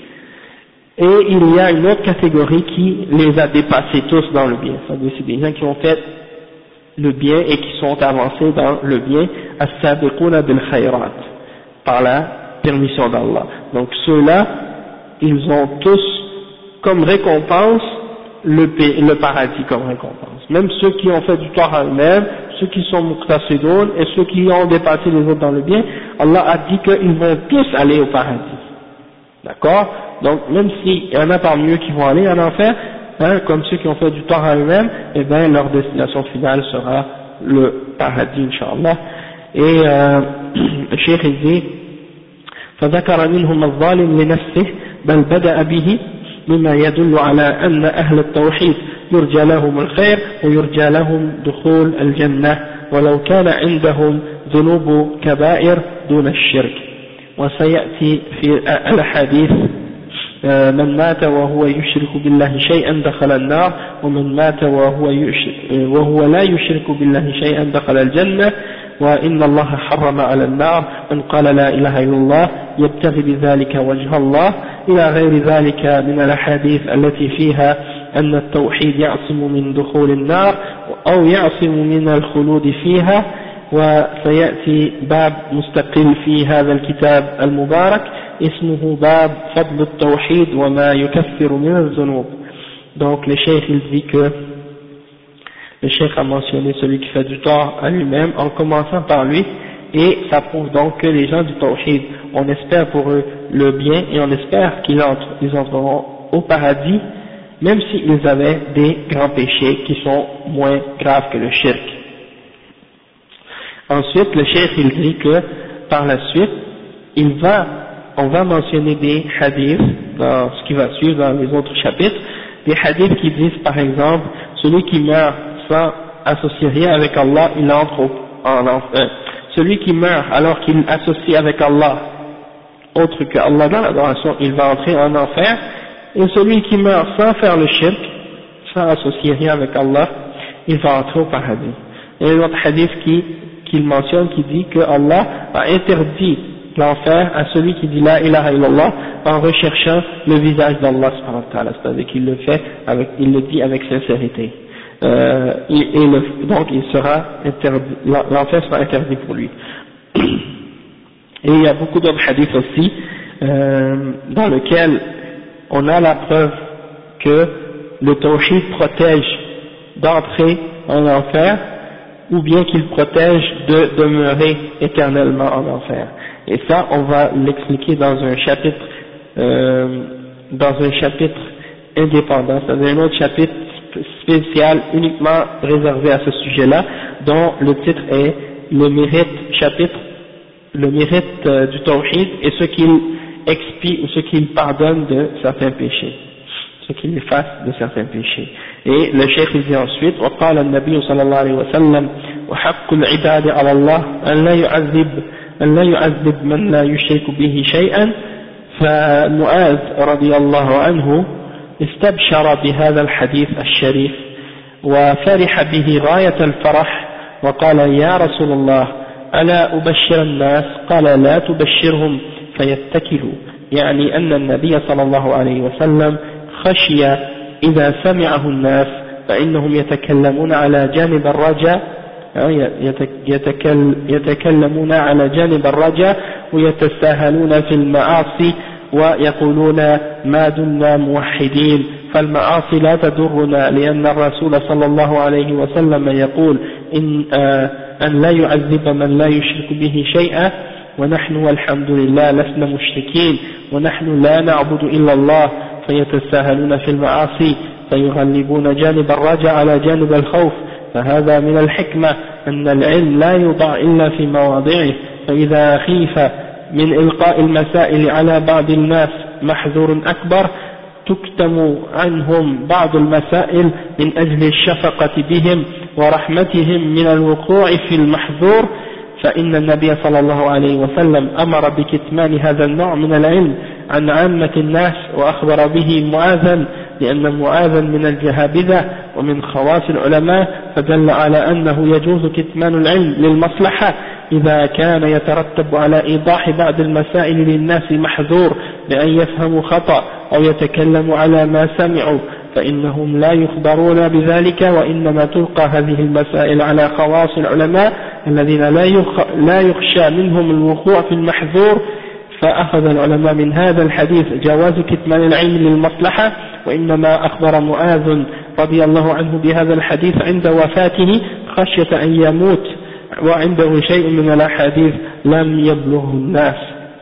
Speaker 1: Et il y a une autre catégorie qui les a dépassés tous dans le bien, c'est-à-dire c'est des gens qui ont fait le bien et qui sont avancés dans le bien, as-sabiquna bil khayrat, par la permission d'Allah. Donc ceux-là, ils ont tous comme récompense le paradis comme récompense. Même ceux qui ont fait du tort à eux-mêmes, ceux qui sont muqtasidoun et ceux qui ont dépassé les autres dans le bien, Allah a dit qu'ils vont tous aller au paradis. D'accord? Donc même s'il y en a parmi eux qui vont aller en enfer, hein, comme ceux qui ont fait du tort à eux-mêmes, eh bien leur destination finale sera le paradis, Inch'Allah. Et le Cheikh il dit فذكر منهم الظالم لنفسه بل بدأ به مما يدل على أن أهل التوحيد يرجى لهم الخير ويرجى لهم دخول الجنة ولو كان عندهم ذنوب كبائر دون الشرك. وسيأتي في الحديث من مات وهو يشرك بالله شيئا دخل النار ومن مات وهو لا يشرك بالله شيئا دخل الجنة وإن الله حرم على النار من قال لا إله إلا الله يبتغي بذلك وجه الله إلى غير ذلك من الأحاديث التي فيها أن التوحيد يعصم من دخول النار أو يعصم من الخلود فيها. وسيأتي باب مستقل في هذا الكتاب المبارك اسمه باب فضل التوحيد وما يكفر من الذنوب. Donc le cheikh il dit que le cheikh a mentionné celui qui fait du tort à lui-même en commençant par lui, et ça prouve donc que les gens du tawhid, on espère pour eux le bien et on espère qu'ils entreront au paradis même s'ils avaient des grands péchés qui sont moins graves que le shirk. Ensuite, le cheikh il dit que par la suite, on va mentionner des hadiths dans ce qui va suivre dans les autres chapitres, des hadiths qui disent par exemple, celui qui meurt sans associer rien avec Allah, il entre en enfer. Celui qui meurt alors qu'il associe avec Allah autre que Allah dans l'adoration, il va entrer en enfer. Et celui qui meurt sans faire le shirk, sans associer rien avec Allah, il va entrer au paradis. Et un autre hadith qu'il mentionne qui dit que Allah a interdit l'enfer à celui qui dit la ilaha illallah en recherchant le visage d'Allah subhanahu wa ta'ala, c'est-à-dire qu'il le fait il le dit avec sincérité. Donc il sera interdit, l'enfer sera interdit pour lui. Et il y a beaucoup d'autres hadiths aussi dans lesquels on a la preuve que le tawhid protège d'entrer en enfer, ou bien qu'il protège de demeurer éternellement en enfer. Et ça, on va l'expliquer dans un chapitre indépendant, c'est-à-dire un autre chapitre spécial uniquement réservé à ce sujet-là, dont le titre est le mérite du tawhid et ce qu'il expie ou ce qu'il pardonne de certains péchés, ce qu'il efface de certains péchés. Et le cheikh il dit ensuite, وقال النبي صلى الله عليه وسلم وحق العباد على الله أن لا يعذب من لا يشرك به شيئا. فمعاذ رضي الله عنه استبشر بهذا الحديث الشريف وفرح به غاية الفرح وقال يا رسول الله ألا أبشر الناس؟ قال لا تبشرهم فيتكلوا، يعني أن النبي صلى الله عليه وسلم خشي إذا سمعه الناس فإنهم يتكلمون على جانب الرجاء يتكلمون على جانب الرجاء ويتساهلون في المعاصي ويقولون ما دمنا موحدين، فالمعاصي لا تضرنا لأن الرسول صلى الله عليه وسلم يقول أن لا يعذب من لا يشرك به شيئا، ونحن والحمد لله لسنا مشركين ونحن لا نعبد إلا الله، فيتساهلون في المعاصي فيغلبون جانب الرجاء على جانب الخوف. فهذا من الحكمة أن العلم لا يوضع إلا في مواضعه، فإذا خيف من إلقاء المسائل على بعض الناس محذور أكبر تكتم عنهم بعض المسائل من أجل الشفقة بهم ورحمتهم من الوقوع في المحذور فإن النبي صلى الله عليه وسلم أمر بكتمان هذا النوع من العلم عن عامة الناس وأخبر به معاذا لأن معاذا من الجهابذة ومن خواص العلماء فدل على أنه يجوز كتمان العلم للمصلحة إذا كان يترتب على إيضاح بعض المسائل للناس محذور بأن يفهموا خطأ أو يتكلموا على ما سمعوا فإنهم لا يخبرون بذلك وإنما تلقى هذه المسائل على خواص العلماء الذين لا يخشى منهم الوقوع في المحذور فأخذ العلماء من هذا الحديث جواز كتمان العلم للمصلحة وإنما أخبر معاذ رضي الله عنه بهذا الحديث عند وفاته خشية أن يموت وعنده شيء من الأحاديث لم يبلغه الناس.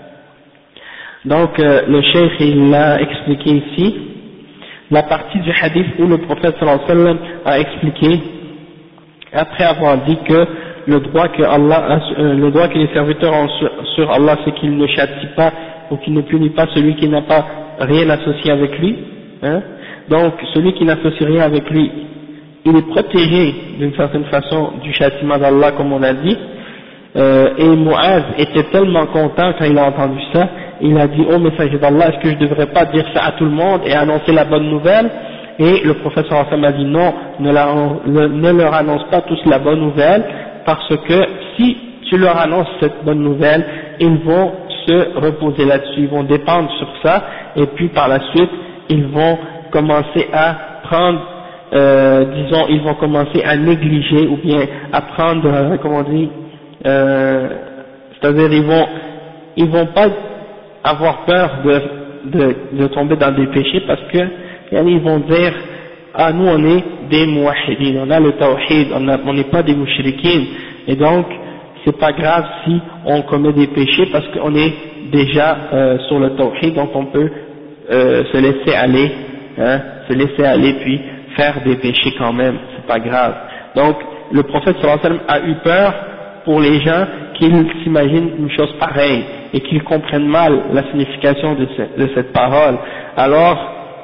Speaker 1: Donc le cheikh il l'a expliqué ici la partie du hadith où le prophète sallallahu alayhi wa sallam a expliqué après avoir dit que le droit que les serviteurs ont sur Allah c'est qu'il ne châtie pas ou qu'il ne punit pas celui qui n'a pas rien associé avec lui, hein? Donc celui qui n'associe rien avec lui il est protégé d'une certaine façon du châtiment d'Allah comme on a dit, et Mu'az était tellement content quand il a entendu ça, il a dit: oh messager d'Allah, est-ce que je ne devrais pas dire ça à tout le monde et annoncer la bonne nouvelle? Et le prophète sallallahu alayhi wa sallam a dit: non, ne leur annonce pas tous la bonne nouvelle, parce que si tu leur annonces cette bonne nouvelle, ils vont se reposer là-dessus, ils vont dépendre sur ça, et puis par la suite ils vont commencer à prendre disons, ils vont commencer à négliger ou bien à prendre, comment on dit, c'est-à-dire ils vont pas avoir peur de tomber dans des péchés parce que ils vont dire: ah nous on est des muwahhidin, on a le tawhid, on n'est pas des mushrikines, et donc c'est pas grave si on commet des péchés parce qu'on est déjà sur le tawhid, donc on peut se laisser aller, hein, puis faire des péchés quand même, c'est pas grave. Donc le prophète sallallahu alayhi wa sallam a eu peur pour les gens qu'ils s'imaginent une chose pareille et qu'ils comprennent mal la signification de cette parole. Alors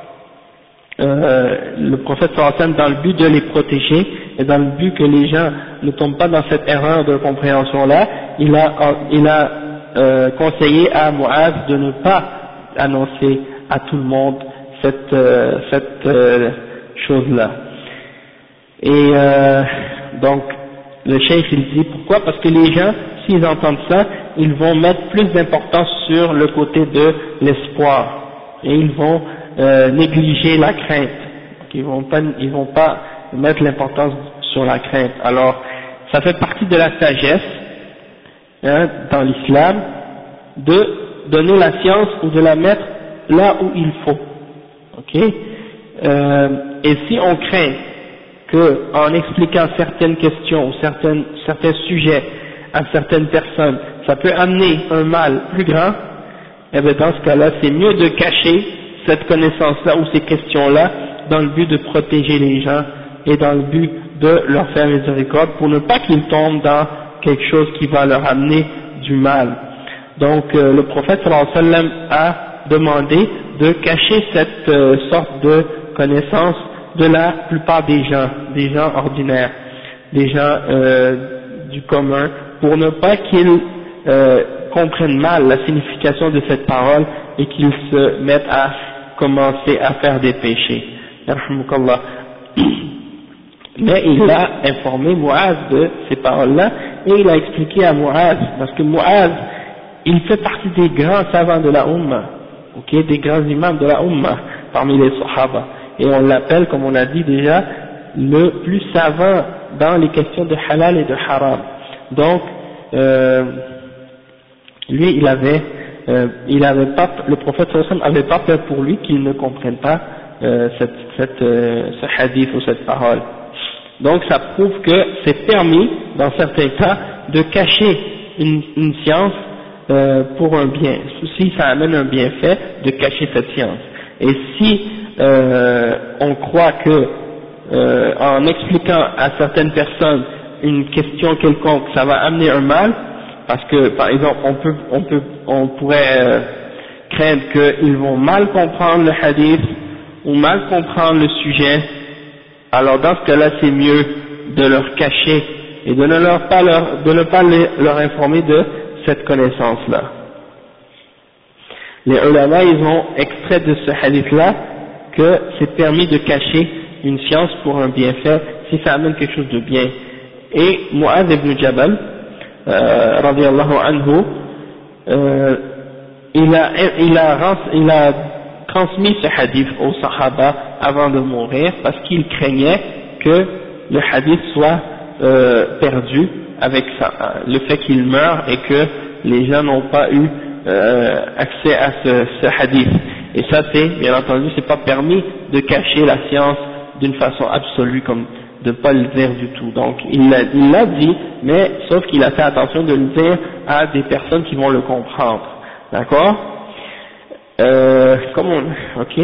Speaker 1: le prophète sallallahu alayhi wa sallam, dans le but de les protéger et dans le but que les gens ne tombent pas dans cette erreur de compréhension là, il a conseillé à Mu'adh de ne pas annoncer à tout le monde cette chose-là. Et donc le cheikh il dit pourquoi? Parce que les gens, s'ils entendent ça, ils vont mettre plus d'importance sur le côté de l'espoir et ils vont négliger la crainte. Donc, ils vont pas mettre l'importance sur la crainte. Alors ça fait partie de la sagesse, hein, dans l'islam, de donner la science ou de la mettre là où il faut. Ok? Et si on craint que en expliquant certaines questions ou certains sujets à certaines personnes, ça peut amener un mal plus grand, eh bien dans ce cas-là, c'est mieux de cacher cette connaissance-là ou ces questions-là dans le but de protéger les gens et dans le but de leur faire miséricorde pour ne pas qu'ils tombent dans quelque chose qui va leur amener du mal. Donc le prophète sallallahu alayhi wa sallam a demandé de cacher cette sorte de connaissance de la plupart des gens ordinaires, des gens du commun, pour ne pas qu'ils comprennent mal la signification de cette parole et qu'ils se mettent à commencer à faire des péchés. Mais il a informé Mu'az de ces paroles-là et il a expliqué à Mu'az, parce que Mu'az, il fait partie des grands savants de la Ummah, ok, des grands imams de la Ummah parmi les Sahaba, et on l'appelle, comme on a dit déjà, le plus savant dans les questions de halal et de haram. Donc lui il avait pas, le prophète sallallahu alayhi wa sallam avait pas peur pour lui qu'il ne comprenne pas ce hadith ou cette parole. Donc ça prouve que c'est permis dans certains cas de cacher une science pour un bien, si ça amène un bienfait, de cacher cette science. Et si on croit que en expliquant à certaines personnes une question quelconque, ça va amener un mal, parce que par exemple on pourrait craindre qu'ils vont mal comprendre le hadith ou mal comprendre le sujet. Alors dans ce cas-là, c'est mieux de leur cacher et de ne pas leur informer de cette connaissance-là. Les ulama, ils ont extrait de ce hadith-là que c'est permis de cacher une science pour un bienfait si ça amène quelque chose de bien. Et Mu'adh ibn Jabal, radiyallahu anhu, il a transmis ce hadith aux Sahaba avant de mourir parce qu'il craignait que le hadith soit perdu avec le fait qu'il meure et que les gens n'ont pas eu accès à ce hadith. Et ça, c'est, bien entendu, c'est pas permis de cacher la science d'une façon absolue, comme de ne pas le dire du tout. Donc il l'a dit, mais sauf qu'il a fait attention de le dire à des personnes qui vont le comprendre. D'accord? Ok.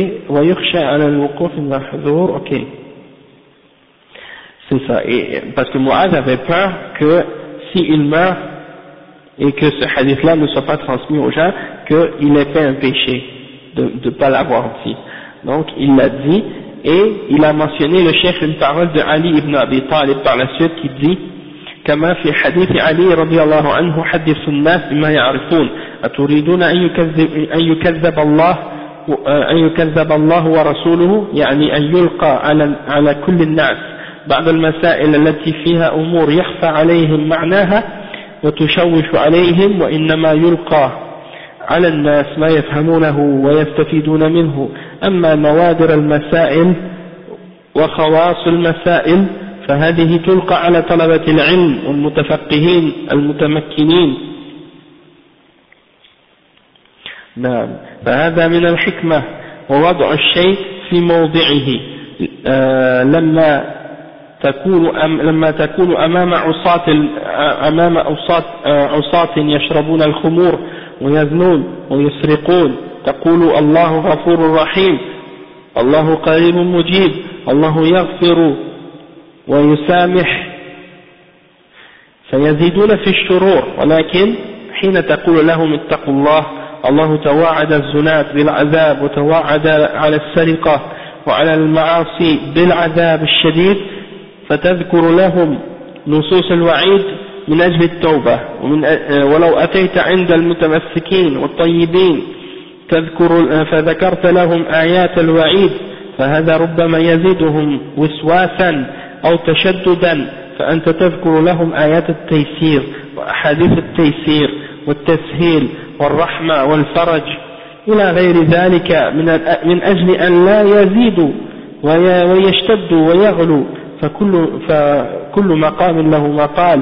Speaker 1: Ok. C'est ça. Et parce que Mu'adh avait peur que s'il meurt et que ce hadith-là ne soit pas transmis aux gens, qu'il ait fait un péché de ne pas l'avoir dit. Donc il l'a dit, et il a mentionné le cheikh une parole de Ali ibn Abi Talib par la suite qui dit كما في حديث علي رضي الله عنه حدث الناس بما يعرفون أتريدون أن يكذب الله ورسوله يعني أن يلقى على كل الناس بعض المسائل التي فيها أمور يخفى عليهم معناها وتشوش عليهم وإنما يلقى على الناس ما يفهمونه ويستفيدون منه أما نوادر المسائل وخواص المسائل فهذه تلقى على طلبة العلم والمتفقهين المتمكنين. نعم. فهذا من الحكمة ووضع الشيء في موضعه لما تكون أمام عصاة يشربون الخمور ويزنون ويسرقون تقول الله غفور رحيم الله قريب مجيب الله يغفر ويسامح فيزيدون في الشرور ولكن حين تقول لهم اتقوا الله الله توعد الزناة بالعذاب وتوعد على السرقة وعلى المعاصي بالعذاب الشديد فتذكر لهم نصوص الوعيد من أجل التوبة ولو أتيت عند المتمسكين والطيبين فذكرت لهم آيات الوعيد فهذا ربما يزيدهم وسواسا أو تشددا فأنت تذكر لهم آيات التيسير وأحاديث التيسير والتسهيل والرحمة والفرج إلى غير ذلك من أجل أن لا يزيدوا ويشتدوا ويغلوا فكل مقام له مقال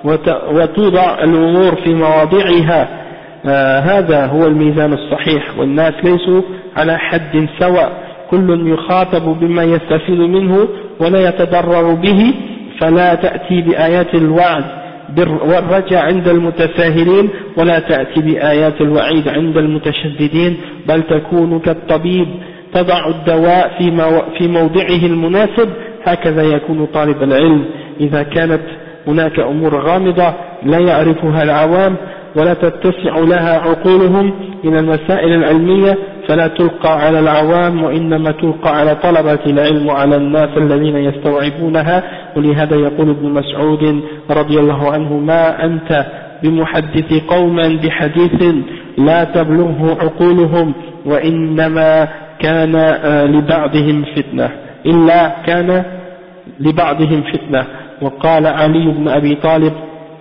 Speaker 1: وتوضع الأمور في مواضعها هذا هو الميزان الصحيح والناس ليسوا على حد سواء كل يخاطب بما يستفيد منه ولا يتضرر به فلا تأتي بآيات الوعد والرجع عند المتساهلين ولا تأتي بآيات الوعيد عند المتشددين بل تكون كالطبيب تضع الدواء في موضعه المناسب هكذا يكون طالب العلم إذا كانت هناك أمور غامضة لا يعرفها العوام ولا تتسع لها عقولهم من المسائل العلمية فلا تلقى على العوام وإنما تلقى على طلبة العلم وعلى الناس الذين يستوعبونها ولهذا يقول ابن مسعود رضي الله عنه ما أنت بمحدث قوما بحديث لا تبلغه عقولهم وإنما كان لبعضهم فتنة إلا كان لبعضهم فتنة. وقال علي بن أبي طالب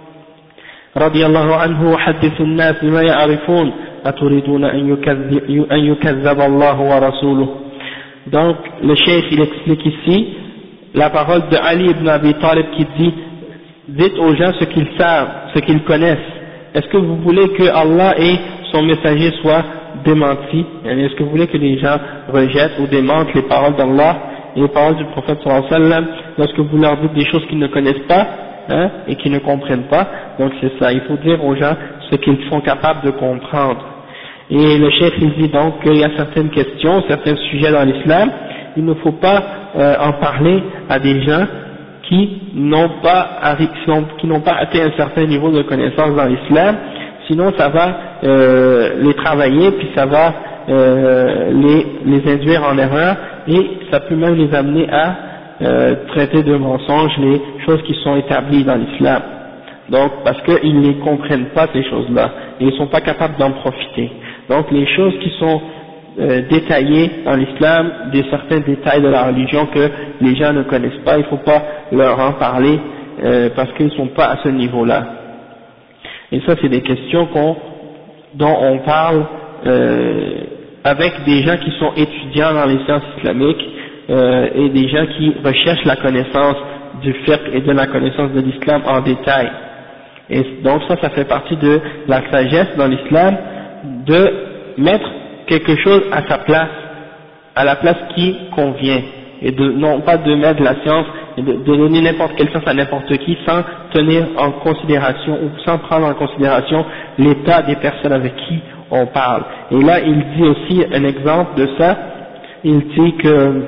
Speaker 1: رضي الله عنه حدث الناس بما يعرفون أتريدون أن يكذب الله ورسوله. Donc le cheikh il explique ici la parole de Ali ibn Abi Talib qui dit dites aux gens ce qu'ils savent, ce qu'ils connaissent. Est-ce que vous voulez que Allah et son messager soient démentis? Est-ce que vous voulez que les gens rejettent ou démentent les paroles d'Allah et les paroles du prophète sallallahu alayhi wa sallam lorsque vous leur dites des choses qu'ils ne connaissent pas et qu'ils ne comprennent pas? Donc c'est ça, il faut dire aux gens ce qu'ils sont capables de comprendre. Et le cheikh il dit donc qu'il y a certaines questions, certains sujets dans l'islam, il ne faut pas en parler à des gens qui n'ont pas atteint un certain niveau de connaissance dans l'islam, sinon ça va les travailler, puis ça va les induire en erreur, et ça peut même les amener à traiter de mensonges les choses qui sont établies dans l'islam. Donc parce qu'ils ne comprennent pas ces choses-là, et ils ne sont pas capables d'en profiter. Donc les choses qui sont détaillées dans l'islam, certains détails de la religion que les gens ne connaissent pas, il ne faut pas leur en parler parce qu'ils ne sont pas à ce niveau-là. Et ça c'est des questions dont on parle avec des gens qui sont étudiants dans les sciences islamiques et des gens qui recherchent la connaissance du fiqh et de la connaissance de l'islam en détail. Et donc ça fait partie de la sagesse dans l'islam de mettre quelque chose à sa place, à la place qui convient, et non pas de mettre la science et de donner n'importe quelle science à n'importe qui sans tenir en considération ou sans prendre en considération l'état des personnes avec qui on parle. Et là il dit aussi un exemple de ça, il dit que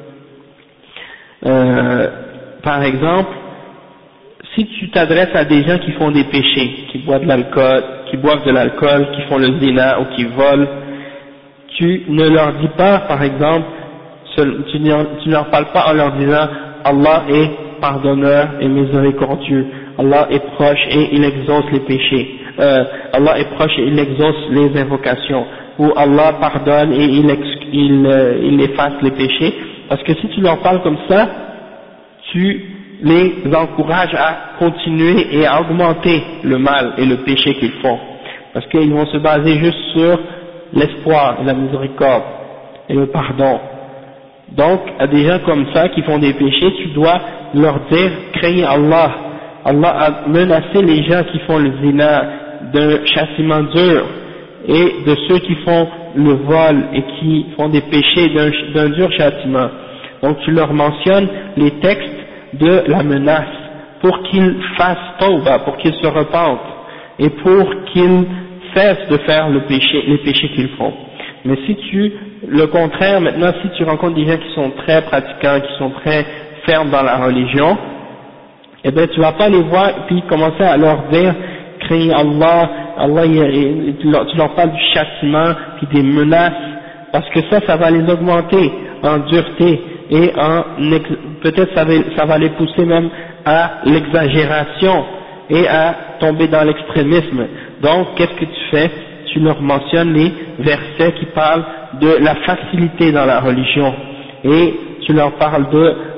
Speaker 1: par exemple, si tu t'adresses à des gens qui font des péchés, qui boivent de l'alcool, qui font le zina ou qui volent, tu ne leur dis pas, par exemple, tu ne leur parles pas en leur disant Allah est pardonneur et miséricordieux, Allah est proche et il exauce les péchés, Allah est proche et il exauce les invocations, ou Allah pardonne et il efface les péchés, parce que si tu leur parles comme ça, tu les encourages à continuer et à augmenter le mal et le péché qu'ils font, parce qu'ils vont se baser juste sur l'espoir et la miséricorde et le pardon. Donc à des gens comme ça qui font des péchés, tu dois leur dire craignez Allah. Allah a menacé les gens qui font le zina d'un châtiment dur, et de ceux qui font le vol et qui font des péchés d'un dur châtiment. Donc tu leur mentionnes les textes de la menace pour qu'ils fassent tawbah, pour qu'ils se repentent et pour qu'ils cessent de faire les péchés qu'ils font. Mais si le contraire, maintenant si tu rencontres des gens qui sont très pratiquants, qui sont très fermes dans la religion, eh bien tu vas pas les voir et puis commencer à leur dire craignez Allah, tu leur parles du châtiment puis des menaces, parce que ça va les augmenter en dureté et peut-être ça va les pousser même à l'exagération et à tomber dans l'extrémisme. Donc qu'est-ce que tu fais? Tu leur mentionnes les versets qui parlent de la facilité dans la religion, et tu leur parles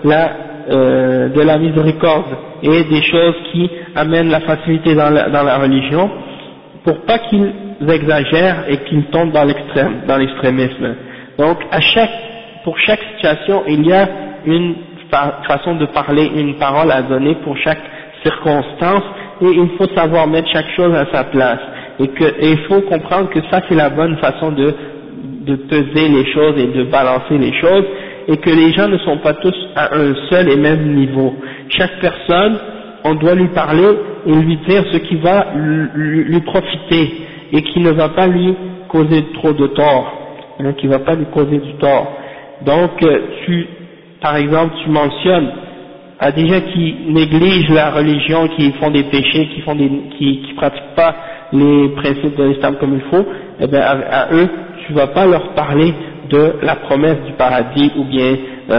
Speaker 1: de la miséricorde et des choses qui amènent la facilité dans la religion, pour pas qu'ils exagèrent et qu'ils tombent dans l'extrémisme. Donc pour chaque situation il y a une façon de parler, une parole à donner pour chaque circonstance, et il faut savoir mettre chaque chose à sa place, et il faut comprendre que ça c'est la bonne façon de peser les choses et de balancer les choses, et que les gens ne sont pas tous à un seul et même niveau. Chaque personne, on doit lui parler et lui dire ce qui va lui profiter et qui ne va pas lui causer trop de tort, qui ne va pas lui causer du tort. Donc par exemple tu mentionnes à des gens qui négligent la religion, qui font des péchés, qui pratiquent pas les principes de l'islam comme il faut, eh bien à eux tu vas pas leur parler de la promesse du paradis ou bien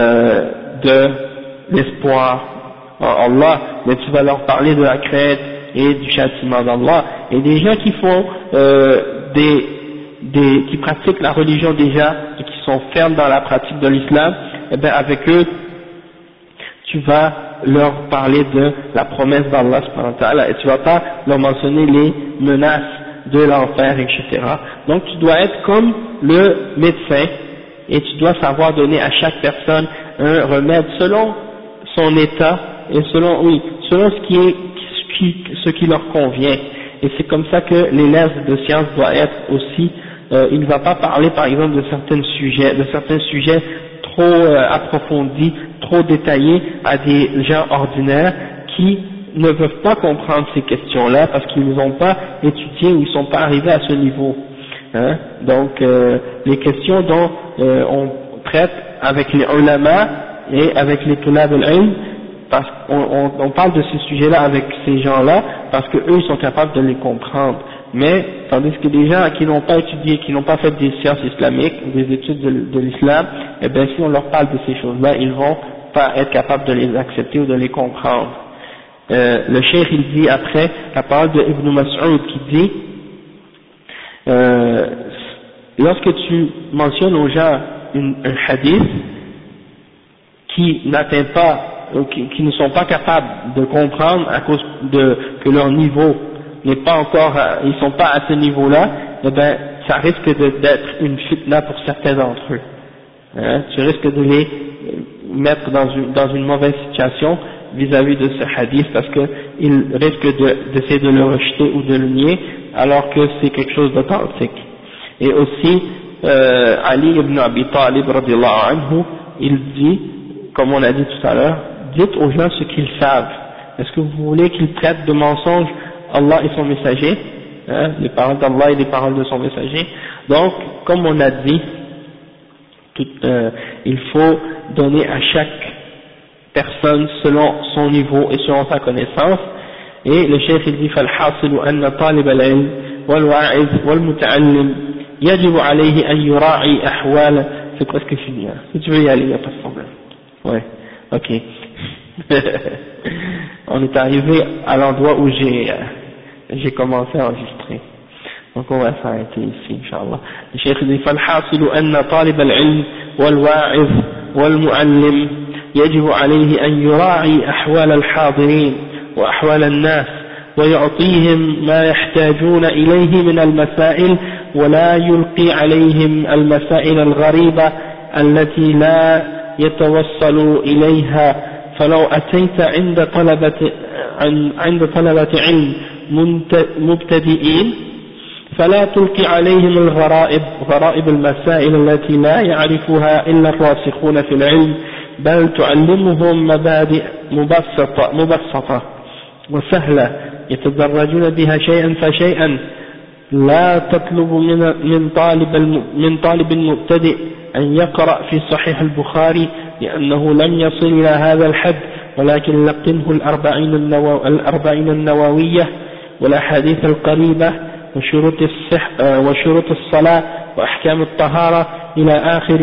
Speaker 1: de l'espoir en Allah, mais tu vas leur parler de la crainte et du châtiment d'Allah. Et des gens qui font qui pratiquent la religion déjà et qui sont fermes dans la pratique de l'islam, eh bien avec eux tu vas leur parler de la promesse d'Allah subhanahu wa ta'ala, et tu vas pas leur mentionner les menaces de l'enfer, etc. Donc tu dois être comme le médecin, et tu dois savoir donner à chaque personne un remède selon son état et selon ce qui leur convient. Et c'est comme ça que l'élève de science doit être aussi. Il ne va pas parler par exemple de certains sujets trop approfondis, trop détaillés à des gens ordinaires qui ne peuvent pas comprendre ces questions-là parce qu'ils ne vont pas étudier ou ils ne sont pas arrivés à ce niveau. Donc les questions dont on traite avec les ulama et avec les tulab al-ilm, parce qu'on parle de ces sujets-là avec ces gens-là parce que eux ils sont capables de les comprendre. Mais tandis que des gens qui n'ont pas étudié, qui n'ont pas fait des sciences islamiques, des études de l'islam, eh bien si on leur parle de ces choses-là, ils vont pas être capables de les accepter ou de les comprendre. Le cheikh il dit après la parole de Ibn Mas'ud qui dit lorsque tu mentionnes aux gens un hadith qui n'atteint pas, qui ne sont pas capables de comprendre à cause que leur niveau n'est pas encore, ils sont pas à ce niveau-là, eh ben ça risque d'être une fitna pour certains d'entre eux. Hein, tu risques de les mettre dans une mauvaise situation vis-à-vis de ce hadith parce qu'ils risquent d'essayer de le rejeter ou de le nier alors que c'est quelque chose d'authentique. Et aussi Ali ibn Abi Talib radiyallahu anhu, il dit, comme on a dit tout à l'heure, dites aux gens ce qu'ils savent. Est-ce que vous voulez qu'ils traitent de mensonges Allah et son messager, hein, les paroles d'Allah et les paroles de son messager? Donc, comme on a dit, il faut donner à chaque personne selon son niveau et selon sa connaissance. Et le chef il dit فالحاصل أن طالب العلم والواعظ والمتعلم يجب عليه أن يراعي أحوال. C'est presque fini, hein. Si tu veux y aller, il n'y a pas de problème. Ouais, ok. On est arrivé à l'endroit où j'ai commencé à enregistrer. Donc on va s'arrêter ici, Inch'Allah. Le cheikh dit فالحاصل أن طالب العلم والواعظ والمعلم يجب عليه أن يراعي أحوال الحاضرين وأحوال الناس ويعطيهم ما يحتاجون إليه من المسائل ولا يلقي عليهم المسائل الغريبة التي لا يتوصل إليها. فلو أتيت عند طلبة علم مبتدئين فلا تلقي عليهم غرائب المسائل التي لا يعرفها إلا الراسخون في العلم، بل تعلمهم مبادئ مبسطة وسهلة يتدرجون بها شيئا فشيئا. لا تطلب من طالب مبتدئ أن يقرأ في صحيح البخاري لأنه لم يصل إلى هذا الحد، ولكن لقنه الأربعين النووية والأحاديث القريبة وشروط الصلاة وأحكام الطهارة إلى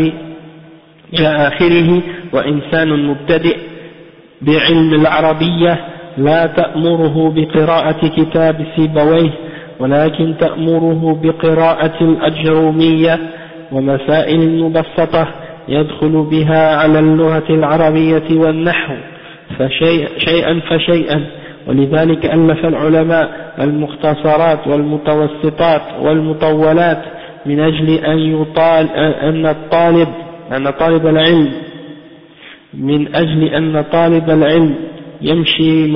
Speaker 1: آخره. وإنسان مبتدئ بعلم العربية لا تأمره بقراءة كتاب سيبويه، ولكن تأمره بقراءة الأجرومية ومسائل مبسطة يدخل بها على اللغة العربية والنحو شيئا فشيئا. ولذلك ألف العلماء المختصرات والمتوسطات والمطولات من أجل أن طالب العلم يمشي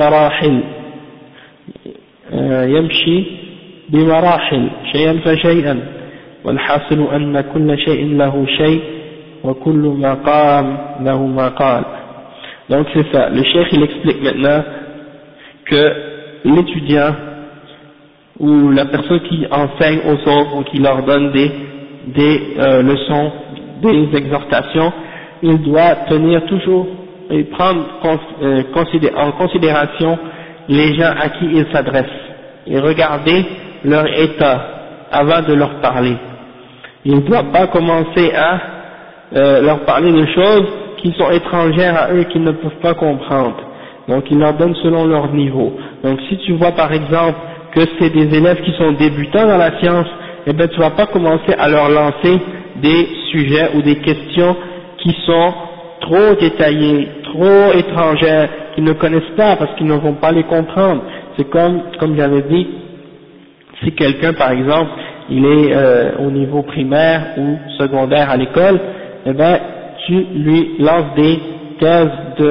Speaker 1: بمراحل شيئا فشيئا. والحاصل أن كل شيء له شيء وكل مقام له مقال. Donc c'est ça, le cheikh il explique maintenant que l'étudiant ou la personne qui enseigne aux autres ou qui leur donne des leçons, des exhortations, il doit tenir toujours et prendre en considération les gens à qui il s'adresse et regarder leur état avant de leur parler. Il ne doit pas commencer à leur parler de choses qui sont étrangères à eux, qu'ils ne peuvent pas comprendre. Donc il leur donne selon leur niveau. Donc si tu vois par exemple que c'est des élèves qui sont débutants dans la science, eh bien tu vas pas commencer à leur lancer des sujets ou des questions qui sont trop détaillées, trop étrangères, qu'ils ne connaissent pas parce qu'ils ne vont pas les comprendre. C'est comme j'avais dit, si quelqu'un par exemple il est au niveau primaire ou secondaire à l'école, eh ben tu lui lances des thèses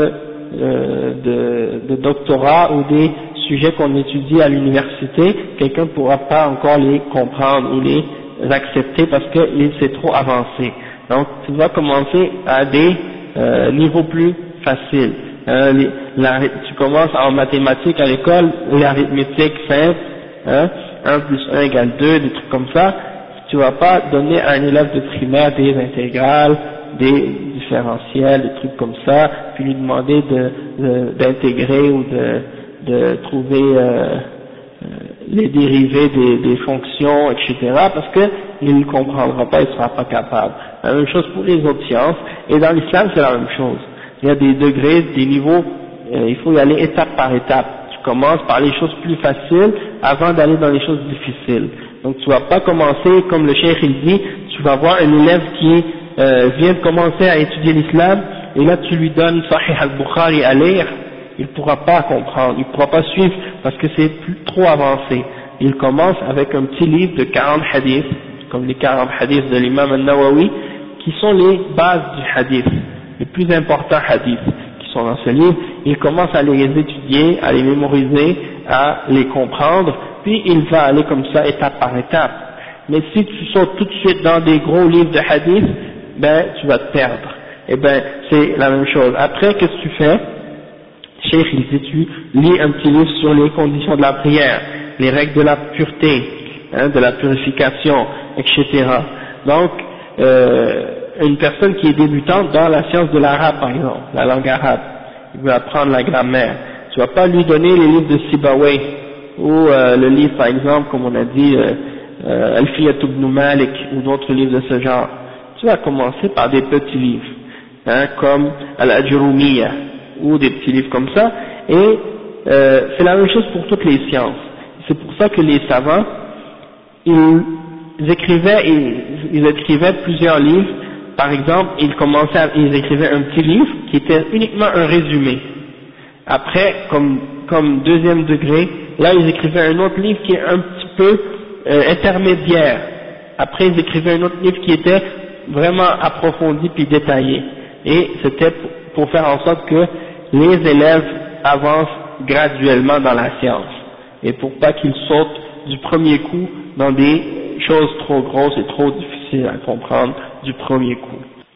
Speaker 1: de doctorat ou des sujets qu'on étudie à l'université, quelqu'un ne pourra pas encore les comprendre ou les accepter parce que c'est trop avancé. Donc tu dois commencer à des niveaux plus faciles. Tu commences en mathématiques à l'école, l'arithmétique simple, 1 plus 1 égale 2, des trucs comme ça. Tu vas pas donner à un élève de primaire des intégrales, des différentiels, des trucs comme ça, puis lui demander d'intégrer ou de trouver les dérivés des fonctions, etc., parce que il ne comprendra pas, il ne sera pas capable. La même chose pour les autres sciences, et dans l'islam c'est la même chose. Il y a des degrés, des niveaux, il faut y aller étape par étape. Tu commences par les choses plus faciles avant d'aller dans les choses difficiles. Donc tu vas pas commencer, comme le cheikh il dit, tu vas voir un élève qui vient de commencer à étudier l'islam, et là tu lui donnes Sahih al-Bukhari à lire, il ne pourra pas comprendre, il ne pourra pas suivre, parce que c'est trop avancé. Il commence avec un petit livre de 40 hadiths, comme les 40 hadiths de l'imam al-Nawawi, qui sont les bases du hadith, les plus importants hadiths qui sont dans ce livre. Il commence à les étudier, à les mémoriser, à les comprendre, puis il va aller comme ça étape par étape. Mais si tu sautes tout de suite dans des gros livres de hadith, ben tu vas te perdre. Et ben c'est la même chose. Après, qu'est-ce que tu fais? Cheikh il dit, tu lis un petit livre sur les conditions de la prière, les règles de la pureté, de la purification, etc. Donc, une personne qui est débutante dans la science de l'arabe, par exemple, la langue arabe, il veut apprendre la grammaire, tu vas pas lui donner les livres de Sibawayh, ou le livre, par exemple, comme on a dit, Alfiyat ibn Malik, ou d'autres livres de ce genre. Tu vas commencer par des petits livres, comme Al-Ajurumiyya, ou des petits livres comme ça, et c'est la même chose pour toutes les sciences. C'est pour ça que les savants, ils écrivaient plusieurs livres. Par exemple, ils écrivaient un petit livre qui était uniquement un résumé. Après, comme deuxième degré, là ils écrivaient un autre livre qui est un petit peu intermédiaire. Après ils écrivaient un autre livre qui était vraiment approfondi puis détaillé. Et c'était pour faire en sorte que les élèves avancent graduellement dans la science, et pour pas qu'ils sautent du premier coup dans des choses trop grosses et trop difficiles à comprendre du premier coup.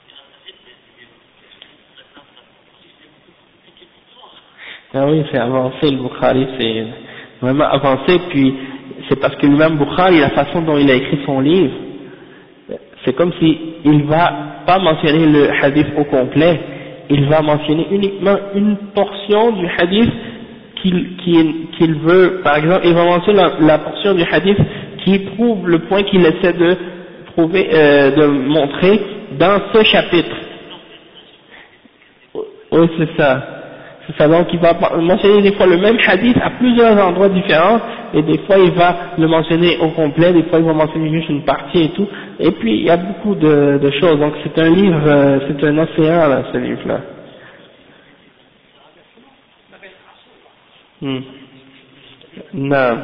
Speaker 1: Ah oui, c'est avancé, le Bukhari, c'est vraiment avancé, puis c'est parce que l'imam Bukhari, la façon dont il a écrit son livre, c'est comme si il va pas mentionner le hadith au complet, il va mentionner uniquement une portion du hadith qu'il veut. Par exemple, il va mentionner la portion du hadith qui prouve le point qu'il essaie de prouver, de montrer dans ce chapitre. Oui, c'est ça. C'est ça. Donc il va mentionner des fois le même hadith à plusieurs endroits différents, et des fois il va le mentionner au complet, des fois il va mentionner juste une partie et tout. Et puis il y a beaucoup de choses. Donc c'est un livre, c'est un océan là, ce livre-là. Non.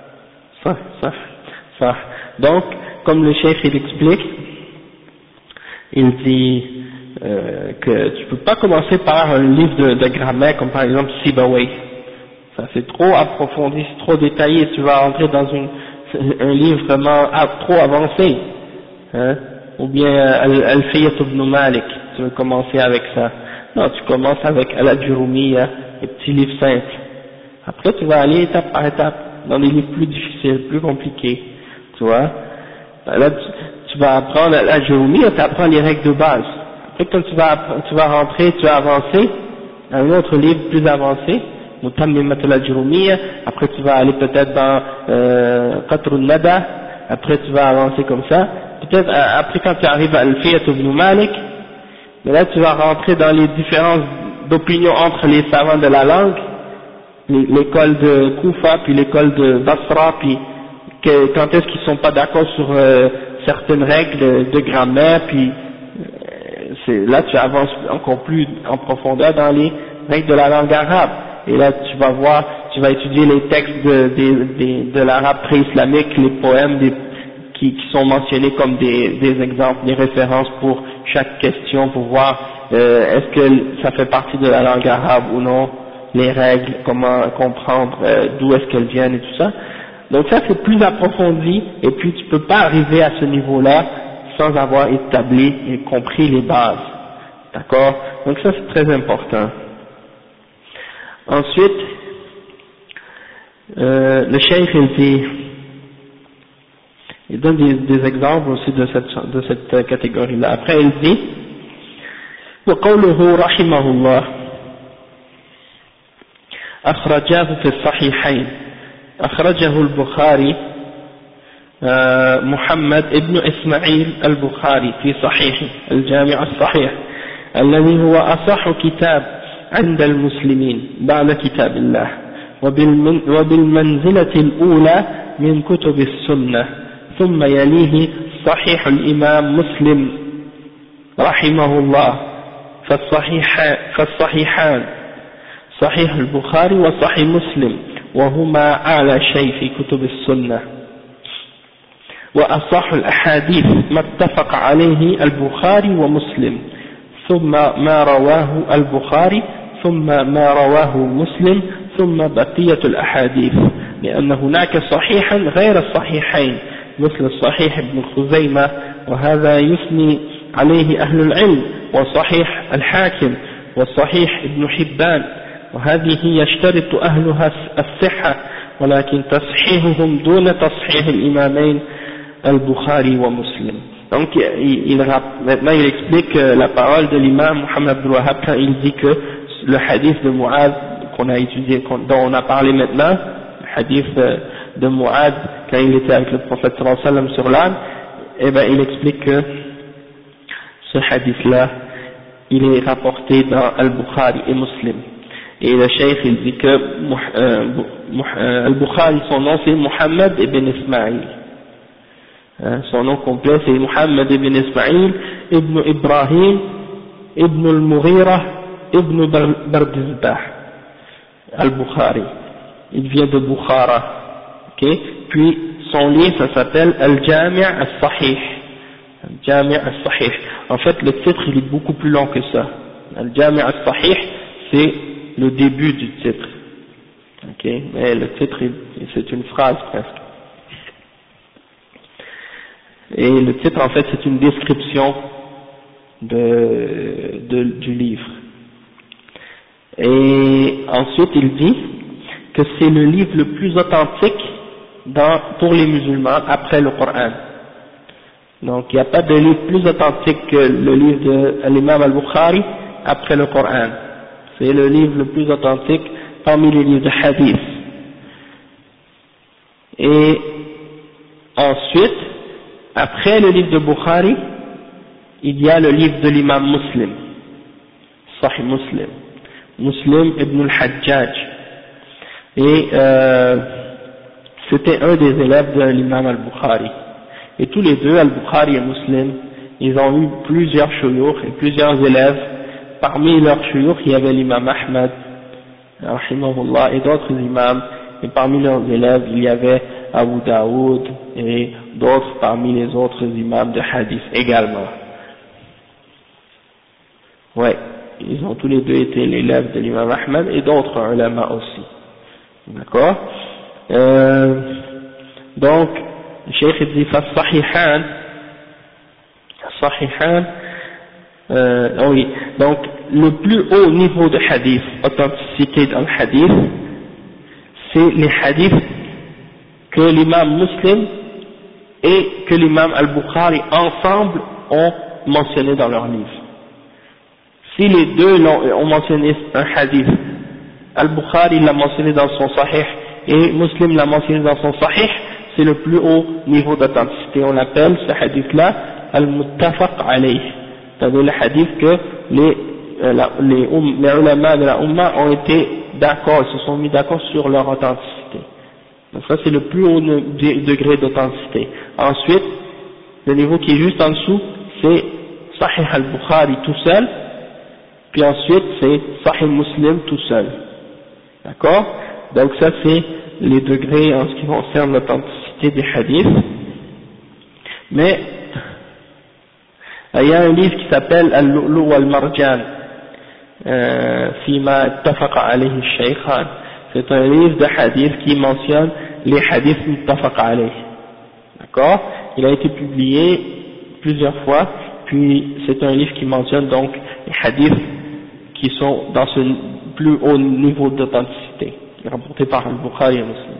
Speaker 1: Ça. Donc, comme le chef il explique, il dit que tu peux pas commencer par un livre de grammaire comme par exemple Sibawayh. Ça c'est trop approfondi, c'est trop détaillé, tu vas entrer dans un livre vraiment trop avancé, ou bien Al-Fiyat ibn Malik, tu veux commencer avec ça. Non, tu commences avec Al-Ajurumiyya, les petits livres simples. Après tu vas aller étape par étape dans des livres plus difficiles, plus compliqués, tu vois. Là tu vas apprendre Al-Ajurumiyya, tu apprends les règles de base. Après quand tu vas rentrer, tu vas avancer à un autre livre plus avancé, Mutammimat al-Ajurumiyya. Après tu vas aller peut-être dans Qatr al-Nada. Après tu vas avancer comme ça. Peut-être après quand tu arrives à Al-Fiyat ibn Malik, mais là tu vas rentrer dans les différences d'opinion entre les savants de la langue, l'école de Koufa puis l'école de Basra, puis quand est-ce qu'ils sont pas d'accord sur certaines règles de grammaire, puis là tu avances encore plus en profondeur dans les règles de la langue arabe, et là tu vas voir, tu vas étudier les textes de l'arabe pré-islamique, les poèmes qui sont mentionnés comme des exemples, des références pour chaque question, pour voir est-ce que ça fait partie de la langue arabe ou non, les règles, comment comprendre d'où est-ce qu'elles viennent et tout ça. Donc ça c'est plus approfondi, et puis tu peux pas arriver à ce niveau-là sans avoir établi et compris les bases. D'accord? Donc ça c'est très important. Ensuite, le cheikh il donne des exemples aussi de cette catégorie-là. Après il dit وقوله رحمه الله أخرجاه في الصحيحين أخرجه البخاري محمد ابن إسماعيل البخاري في صحيحه الجامع الصحيح الذي هو أصح كتاب عند المسلمين بعد كتاب الله وبالمنزلة الأولى من كتب السنة ثم يليه صحيح الإمام مسلم رحمه الله فالصحيحان صحيح البخاري وصحيح مسلم وهما أعلى شيء في كتب السنة وأصح الأحاديث ما اتفق عليه البخاري ومسلم ثم ما رواه البخاري ثم ما رواه مسلم ثم بقية الأحاديث لأن هناك صحيحا غير الصحيحين مثل صحيح ابن خزيمة وهذا يثني عليه أهل العلم وصحيح الحاكم وصحيح ابن حبان وهذه يشترط أهلها الصحة ولكن تصحيحهم دون تصحيح الإمامين البخاري ومسلم. Donc maintenant il explique la parole de l'imam Muhammad Abdul Wahhab quand il dit que le hadith de Mu'adh qu'on a étudié, dont on a parlé maintenant, le hadith de Mu'adh quand il était avec le prophète sallallahu alayhi wa sallam sur l'âne, et ben il explique que ce hadith là il est rapporté dans Al-Bukhari et Muslim. Et le cheikh il dit que Al-Bukhari son nom c'est Muhammad ibn Ismaïl. Son nom complet c'est Muhammad ibn Ismaïl ibn Ibrahim ibn al-Mughira ibn Bardizbah al-Bukhari. Il vient de Bukhara. Okay? Puis son livre ça s'appelle Al-Jami' al-Sahih. Al-Jami' al-Sahih. En fait le titre il est beaucoup plus long que ça. Al-Jami' al-Sahih c'est le début du titre. Okay? Mais le titre c'est une phrase presque. Et le titre en fait c'est une description du livre. Et ensuite il dit que c'est le livre le plus authentique pour les musulmans après le Coran. Donc il n'y a pas de livre plus authentique que le livre de l'imam al-Bukhari après le Coran. C'est le livre le plus authentique parmi les livres de hadith. Et ensuite après le livre de Bukhari, il y a le livre de l'imam Muslim, Sahih Muslim, Muslim ibn al-Hajjaj. Et c'était un des élèves de l'imam al-Bukhari. Et tous les deux, al-Bukhari et Muslim, ils ont eu plusieurs shuyukh et plusieurs élèves. Parmi leurs shuyukh, il y avait l'imam Ahmad, rahimahullah, et d'autres imams. Et parmi leurs élèves, il y avait Abu Daoud et d'autres parmi les autres imams de hadith également. Ouais, ils ont tous les deux été l'élève de l'imam Ahmad et d'autres ulama aussi. D'accord? Donc, le cheikh dit Sahihan, oui, donc le plus haut niveau de hadith, authenticité dans le hadith, c'est les hadiths que l'imam Muslim et que l'imam al-Bukhari ensemble ont mentionné dans leur livre. Si les deux ont mentionné un hadith, al-Bukhari l'a mentionné dans son Sahih et Muslim l'a mentionné dans son Sahih, c'est le plus haut niveau d'authenticité. On appelle ce hadith-là al-Muttafaq alayh. C'est-à-dire le hadith que les ulama de la Ummah ont été d'accord, ils se sont mis d'accord sur leur authenticité. Donc ça c'est le plus haut degré d'authenticité. Ensuite, le niveau qui est juste en dessous, c'est Sahih al-Bukhari tout seul, puis ensuite c'est Sahih Muslim tout seul. D'accord? Donc ça c'est les degrés en ce qui concerne l'authenticité des hadiths. Mais il y a un livre qui s'appelle Al-Lu'lu' wal-Marjan Fima ittafaqa alayhi al-Shaykhan. C'est un livre de hadith qui mentionne les hadiths muttafaqa alayhi. D'accord? Il a été publié plusieurs fois, puis c'est un livre qui mentionne donc les hadiths qui sont dans ce plus haut niveau d'authenticité, rapporté par Al-Bukhari et Muslim.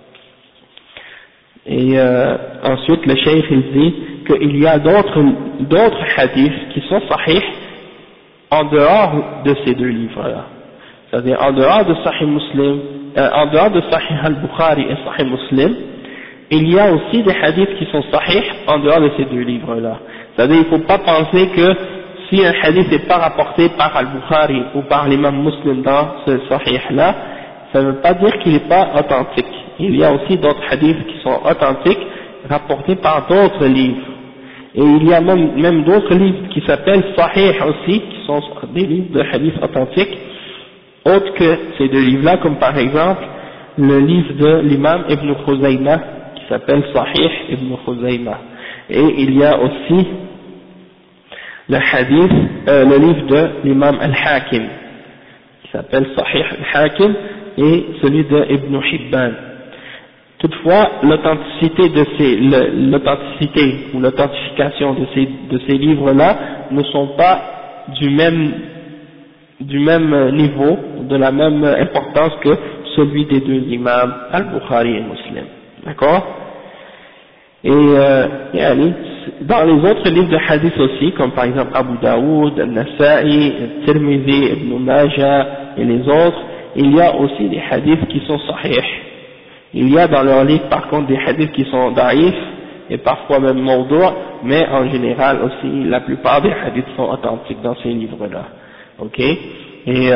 Speaker 1: Et ensuite le cheikh il dit qu'il y a d'autres hadiths qui sont sahih en dehors de ces deux livres-là. C'est-à-dire en dehors de Sahih Muslim, en dehors de Sahih al-Bukhari et Sahih Muslim, il y a aussi des hadiths qui sont sahih en dehors de ces deux livres-là. C'est-à-dire il ne faut pas penser que si un hadith n'est pas rapporté par al-Bukhari ou par l'imam Muslim dans ce sahih-là, ça ne veut pas dire qu'il n'est pas authentique. Il y a aussi d'autres hadiths qui sont authentiques, rapportés par d'autres livres. Et il y a même d'autres livres qui s'appellent sahih aussi, qui sont des livres de hadiths authentiques, autres que ces deux livres-là, comme par exemple le livre de l'imam Ibn Khuzaymah, qui s'appelle Sahih Ibn Khuzaymah. Et il y a aussi le hadith, le livre de l'imam Al-Hakim, qui s'appelle Sahih Al-Hakim, et celui de Ibn Hibban. Toutefois, l'authenticité ou l'authentification de ces livres-là ne sont pas du même niveau, de la même importance que celui des deux imams Al-Bukhari et Muslim. D'accord? Et dans les autres livres de hadith aussi, comme par exemple Abu Daoud, Al-Nasa'i, Tirmidhi, Ibn Majah et les autres, il y a aussi des hadiths qui sont sahih. Il y a dans leurs livres par contre des hadiths qui sont daïf et parfois même mawdu', mais en général aussi la plupart des hadiths sont authentiques dans ces livres-là. Ok? Et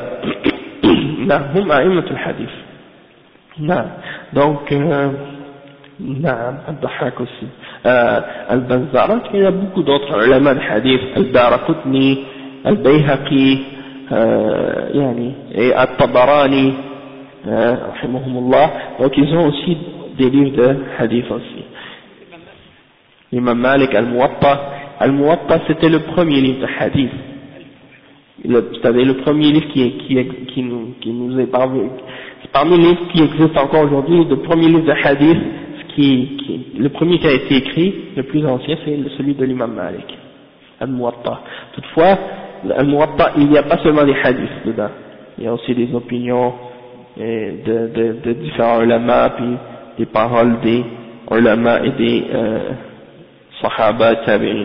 Speaker 1: hum a'immatul hadith. Donc Al-Dhahhak aussi, Al-Bazzar, il y a beaucoup d'autres ulama de hadith, Al-Daraqutni, Al-Bayhaqi, et Al-Tabarani, rahimahumullah. Donc ils ont aussi des livres de hadith aussi. L'imam Malik, Al-Muwatta c'était le premier livre de hadith, c'est-à-dire le premier livre qui nous est parmi les livres qui existent encore aujourd'hui. Le premier livre de hadith, le premier qui a été écrit, le plus ancien, c'est celui de l'imam Malik, Al-Muwatta. Toutefois, Al-Muwatta, il n'y a pas seulement des hadiths dedans, il y a aussi des opinions de différents ulama, puis des paroles des ulama et des sahaba tabi'in.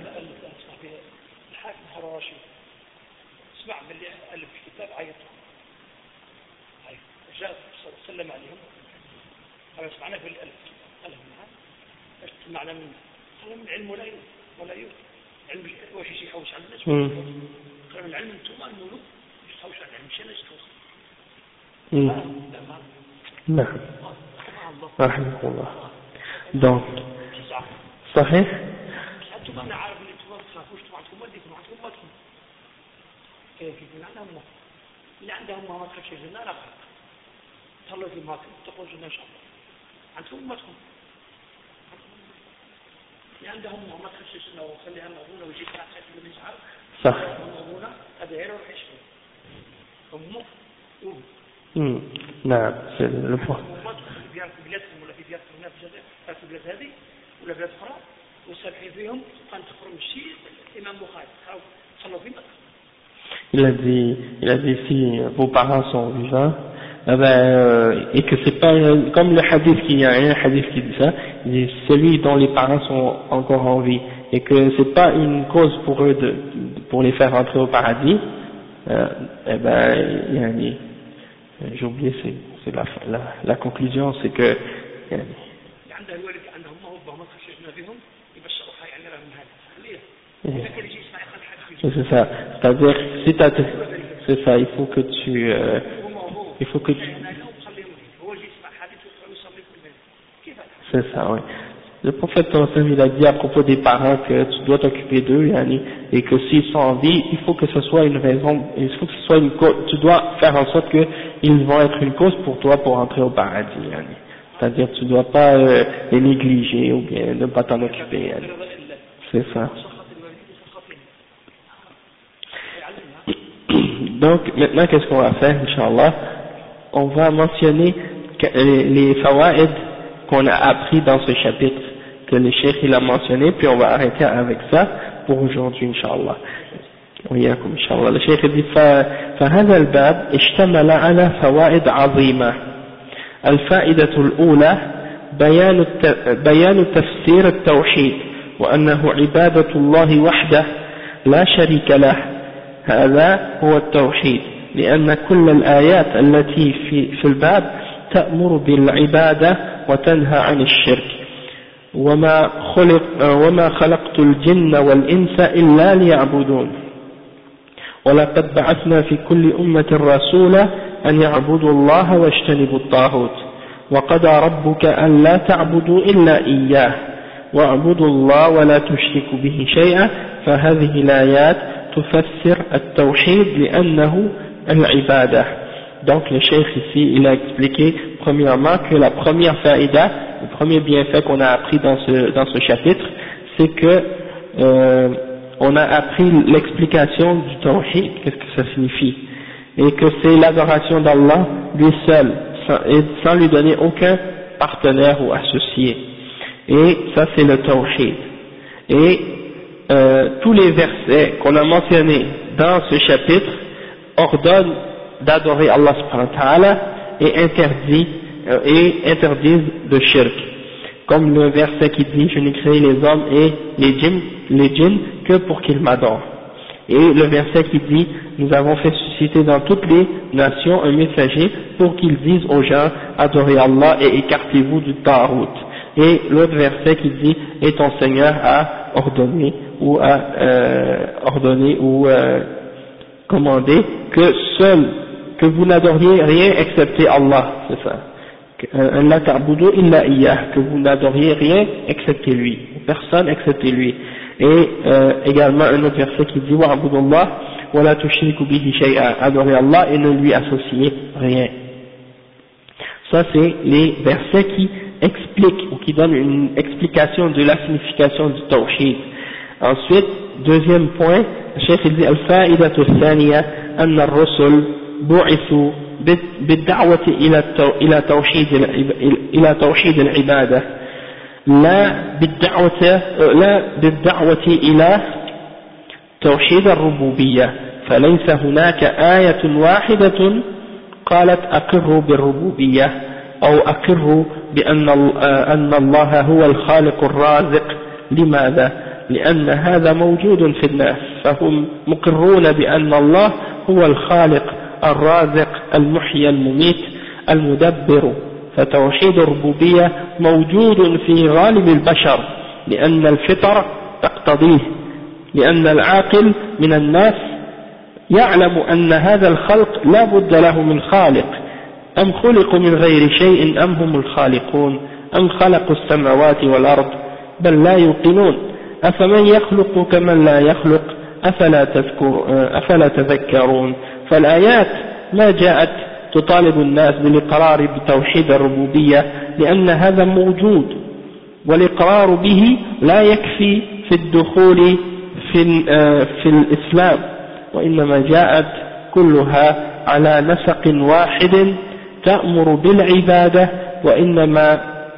Speaker 3: معنا في الألف معنى من العلم ولا يوجد علم واش شي يحوش على الناس قالوا العلم انتم انه يحوش على العلم شي ناس
Speaker 1: نعم رحمه الله. Donc صحيح
Speaker 3: انتم انا عارف اللي انتم ما تخافوش عندكم والديكم عندكم امتكم كيف اللي عندهم ما تخافش الجنه لا تهلاو في ماكم تخرجوا الجنه ان شاء الله عندكم امتكم اللي عندهم ما تخافش الجنه وخليها مغبونه ويجيك راحه اللي مش عارف
Speaker 1: صح
Speaker 3: مغبونه هذا غير وحش هم
Speaker 1: نعم في الفقه
Speaker 3: في بلادكم ولا في بلادكم هنا في الجزائر في بلاد هذه ولا بلاد اخرى وسامحين فيهم تخرج الشيء الامام بخاري خلوا في مكه.
Speaker 1: Il a dit si vos parents sont vivants, et que c'est pas comme le hadith, qu'il y a un hadith qui dit ça, il dit celui dont les parents sont encore en vie, et que c'est pas une cause pour eux pour les faire entrer au paradis, j'ai oublié, c'est la conclusion, c'est que c'est ça, c'est-à-dire si c'est ça, il faut que tu c'est ça, oui. Le prophète il a dit à propos des parents que tu dois t'occuper d'eux, et que s'ils sont en vie, il faut que ce soit une raison, il faut que ce soit une cause, tu dois faire en sorte qu'ils vont être une cause pour toi pour entrer au paradis, c'est-à-dire tu dois pas les négliger ou bien ne pas t'en occuper, c'est ça. Donc maintenant qu'est-ce qu'on va faire, Inch'Allah? On va mentionner les fawaïd qu'on a appris dans ce chapitre que le cheikh il a mentionné, puis on va arrêter avec ça pour aujourd'hui, Inch'Allah. وياكم إن شاء الله. الشيخ dit فهذا الباب اشتمل على فوائد عظيمة. الفائدة الأولى بيان تفسير التوحيد وأنه عبادة الله وحده لا شريك له هذا هو التوحيد لأن كل الآيات التي في الباب تأمر بالعبادة وتنهى عن الشرك وما خلقت الجن والإنس إلا ليعبدون ولقد بعثنا في كل أمة رسولا أن يعبدوا الله واجتنبوا الطاغوت وقضى ربك أن لا تعبدوا إلا إياه واعبدوا الله ولا تشركوا به شيئا فهذه الآيات تفسر التوحيد لأنه العبادة. Donc le cheikh ici il a expliqué premièrement que la première faïda, le premier bienfait qu'on a appris dans ce chapitre, c'est que on a appris l'explication du tawhid, qu'est-ce que ça signifie, et que c'est l'adoration d'Allah lui seul, sans lui donner aucun partenaire ou associé. Et ça c'est le tawhid. Et tous les versets qu'on a mentionnés dans ce chapitre ordonnent d'adorer Allah subhanahu wa ta'ala et interdisent le shirk. Comme le verset qui dit je n'ai créé les hommes et les djinns que pour qu'ils m'adorent. Et le verset qui dit nous avons fait susciter dans toutes les nations un messager pour qu'ils disent aux gens adorez Allah et écartez-vous du ta'arut. Et l'autre verset qui dit et ton Seigneur a ordonné ou commandé que vous n'adoriez rien excepté Allah, c'est ça. La ta'budu illa iyyah, que vous n'adoriez rien excepté lui, personne excepté lui. Et également un autre verset qui dit wa'budullah wa la tushriku bihi shay'a, adorez Allah et ne lui associez rien. Ça c'est les versets qui expliquent ou qui donnent une explication de la signification du tawhid. Ensuite, deuxième point, le cheikh dit al-fa'idatu al-thaniya anna ar-rusul بعثوا بالدعوة إلى توحيد العبادة لا بالدعوة إلى توحيد الربوبية فليس هناك آية واحدة قالت أقروا بالربوبية أو أقروا بأن الله هو الخالق الرازق. لماذا؟ لأن هذا موجود في الناس فهم مقرون بأن الله هو الخالق الرازق المحيي المميت المدبر. فتوحيد الربوبية موجود في غالب البشر لأن الفطر تقتضيه لأن العاقل من الناس يعلم أن هذا الخلق لا بد له من خالق أم خلقوا من غير شيء أم هم الخالقون أم خلقوا السماوات والأرض بل لا يوقنون أفمن يخلق كمن لا يخلق أفلا تذكرون. فالآيات ما جاءت تطالب الناس بالإقرار بتوحيد الربوبية لأن هذا موجود والإقرار به لا يكفي في الدخول في الإسلام وإنما جاءت كلها على نسق واحد تأمر بالعبادة وإنما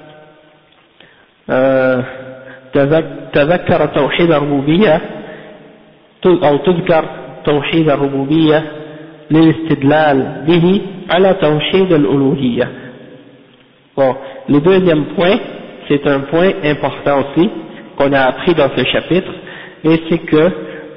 Speaker 1: تذكر توحيد الربوبية أو تذكر توحيد الربوبية للاستدلال به على توحيد الألوهية. Bon, le deuxième point, c'est un point important aussi qu'on a appris dans ce chapitre, et c'est que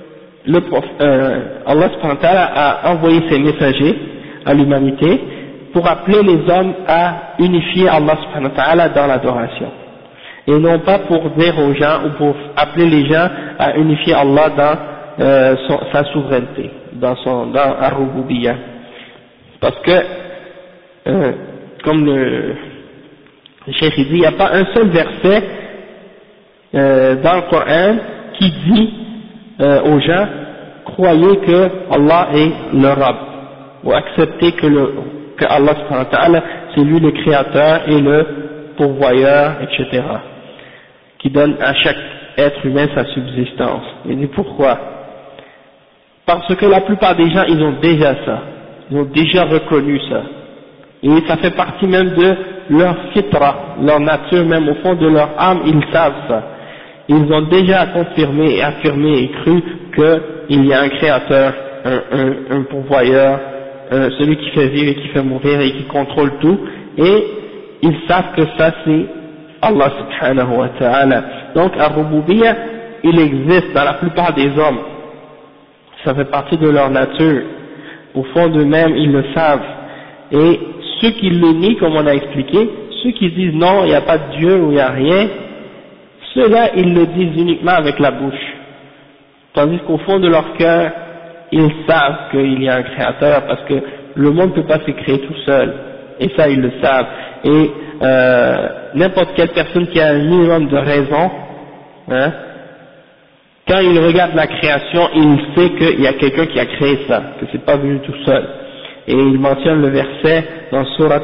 Speaker 1: Allah subhanahu wa ta'ala a envoyé ses messagers à l'humanité pour appeler les hommes à unifier Allah subhanahu wa ta'ala dans l'adoration, et non pas pour dire aux gens ou pour appeler les gens à unifier Allah dans sa souveraineté, dans Ar-Rububiyyah. Parce que, comme le cheikh dit, il n'y a pas un seul verset dans le Coran qui dit aux gens croyez que Allah est le Rabb, ou acceptez que Allah subhanahu wa ta'ala c'est lui le créateur et le pourvoyeur, etc., qui donne à chaque être humain sa subsistance. Et dit pourquoi? Parce que la plupart des gens ils ont déjà ça, ils ont déjà reconnu ça, et ça fait partie même de leur fitra, leur nature, même au fond de leur âme, ils savent ça. Ils ont déjà confirmé et affirmé et cru qu'il y a un créateur, un pourvoyeur, celui qui fait vivre et qui fait mourir et qui contrôle tout, et ils savent que ça c'est Allah subhanahu wa ta'ala. Donc Ar-Rububiyyah, il existe dans la plupart des hommes, ça fait partie de leur nature. Au fond d'eux-mêmes, ils le savent. Et ceux qui le nient, comme on a expliqué, ceux qui disent non, il n'y a pas de Dieu ou il n'y a rien, ceux-là, ils le disent uniquement avec la bouche. Tandis qu'au fond de leur cœur, ils savent qu'il y a un créateur, parce que le monde ne peut pas se créer tout seul. Et ça, ils le savent. Et n'importe quelle personne qui a un minimum de raison, hein, quand il regarde la création, il sait qu'il y a quelqu'un qui a créé ça, que c'est pas venu tout seul. Et il mentionne le verset dans Surat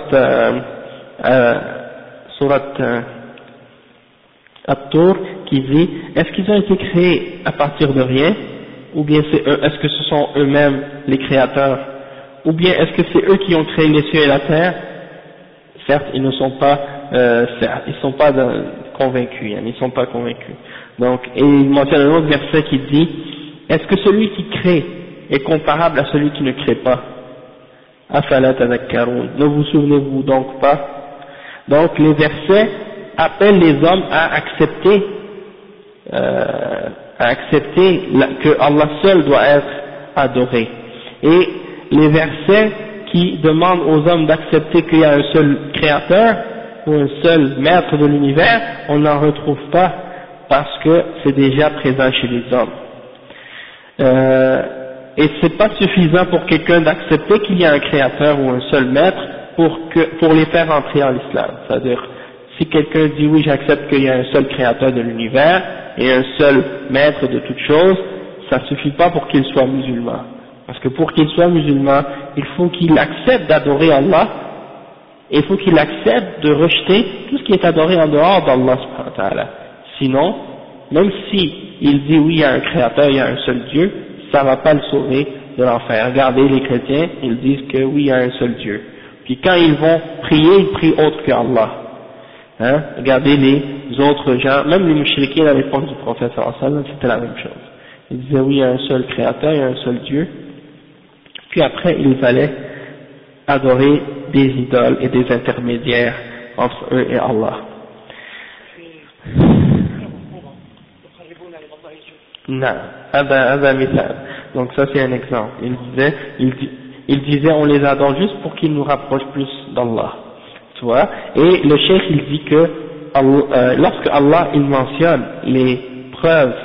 Speaker 1: At-Tur qui dit: est-ce qu'ils ont été créés à partir de rien, ou bien est-ce que ce sont eux-mêmes les créateurs, ou bien est-ce que c'est eux qui ont créé les cieux et la terre? Certes, ils ne sont pas, convaincus, hein, ils ne sont pas convaincus. Donc, et il mentionne un autre verset qui dit: est-ce que celui qui crée est comparable à celui qui ne crée pas? Afala tadhakkarun. Ne vous souvenez-vous donc pas? Donc, les versets appellent les hommes à accepter que Allah seul doit être adoré. Et les versets qui demandent aux hommes d'accepter qu'il y a un seul créateur ou un seul maître de l'univers, on n'en retrouve pas, parce que c'est déjà présent chez les hommes. Et c'est pas suffisant pour quelqu'un d'accepter qu'il y a un créateur ou un seul maître pour les faire entrer en l'islam. C'est-à-dire, si quelqu'un dit oui, j'accepte qu'il y a un seul créateur de l'univers et un seul maître de toutes choses, ça suffit pas pour qu'il soit musulman. Parce que pour qu'il soit musulman, il faut qu'il accepte d'adorer Allah, et il faut qu'il accepte de rejeter tout ce qui est adoré en dehors d'Allah subhanahu wa ta'ala. Sinon, même si il dit oui, il y a un créateur, il y a un seul Dieu, ça va pas le sauver de l'enfer. Regardez les chrétiens, ils disent que oui, il y a un seul Dieu. Puis quand ils vont prier, ils prient autre que Allah. Hein? Regardez les autres gens, même les mouchriquins à l'époque du prophète sallallahu alayhi wa sallam, c'était la même chose. Ils disaient oui, il y a un seul créateur, il y a un seul Dieu. Puis après, ils allaient adorer des idoles et des intermédiaires entre eux et Allah. Non, donc ça c'est un exemple. Il disait on les adore juste pour qu'ils nous rapprochent plus d'Allah. Tu vois? Et le cheikh il dit que lorsque Allah il mentionne les preuves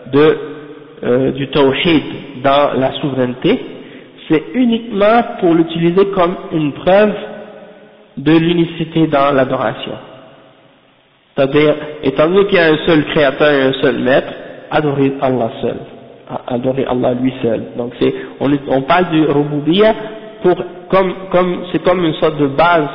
Speaker 1: du tawhid dans la souveraineté, c'est uniquement pour l'utiliser comme une preuve de l'unicité dans l'adoration. C'est-à-dire, étant donné qu'il y a un seul créateur et un seul maître, adorer Allah seul, adorer Allah lui seul. Donc on parle du rububiyya c'est comme une sorte de base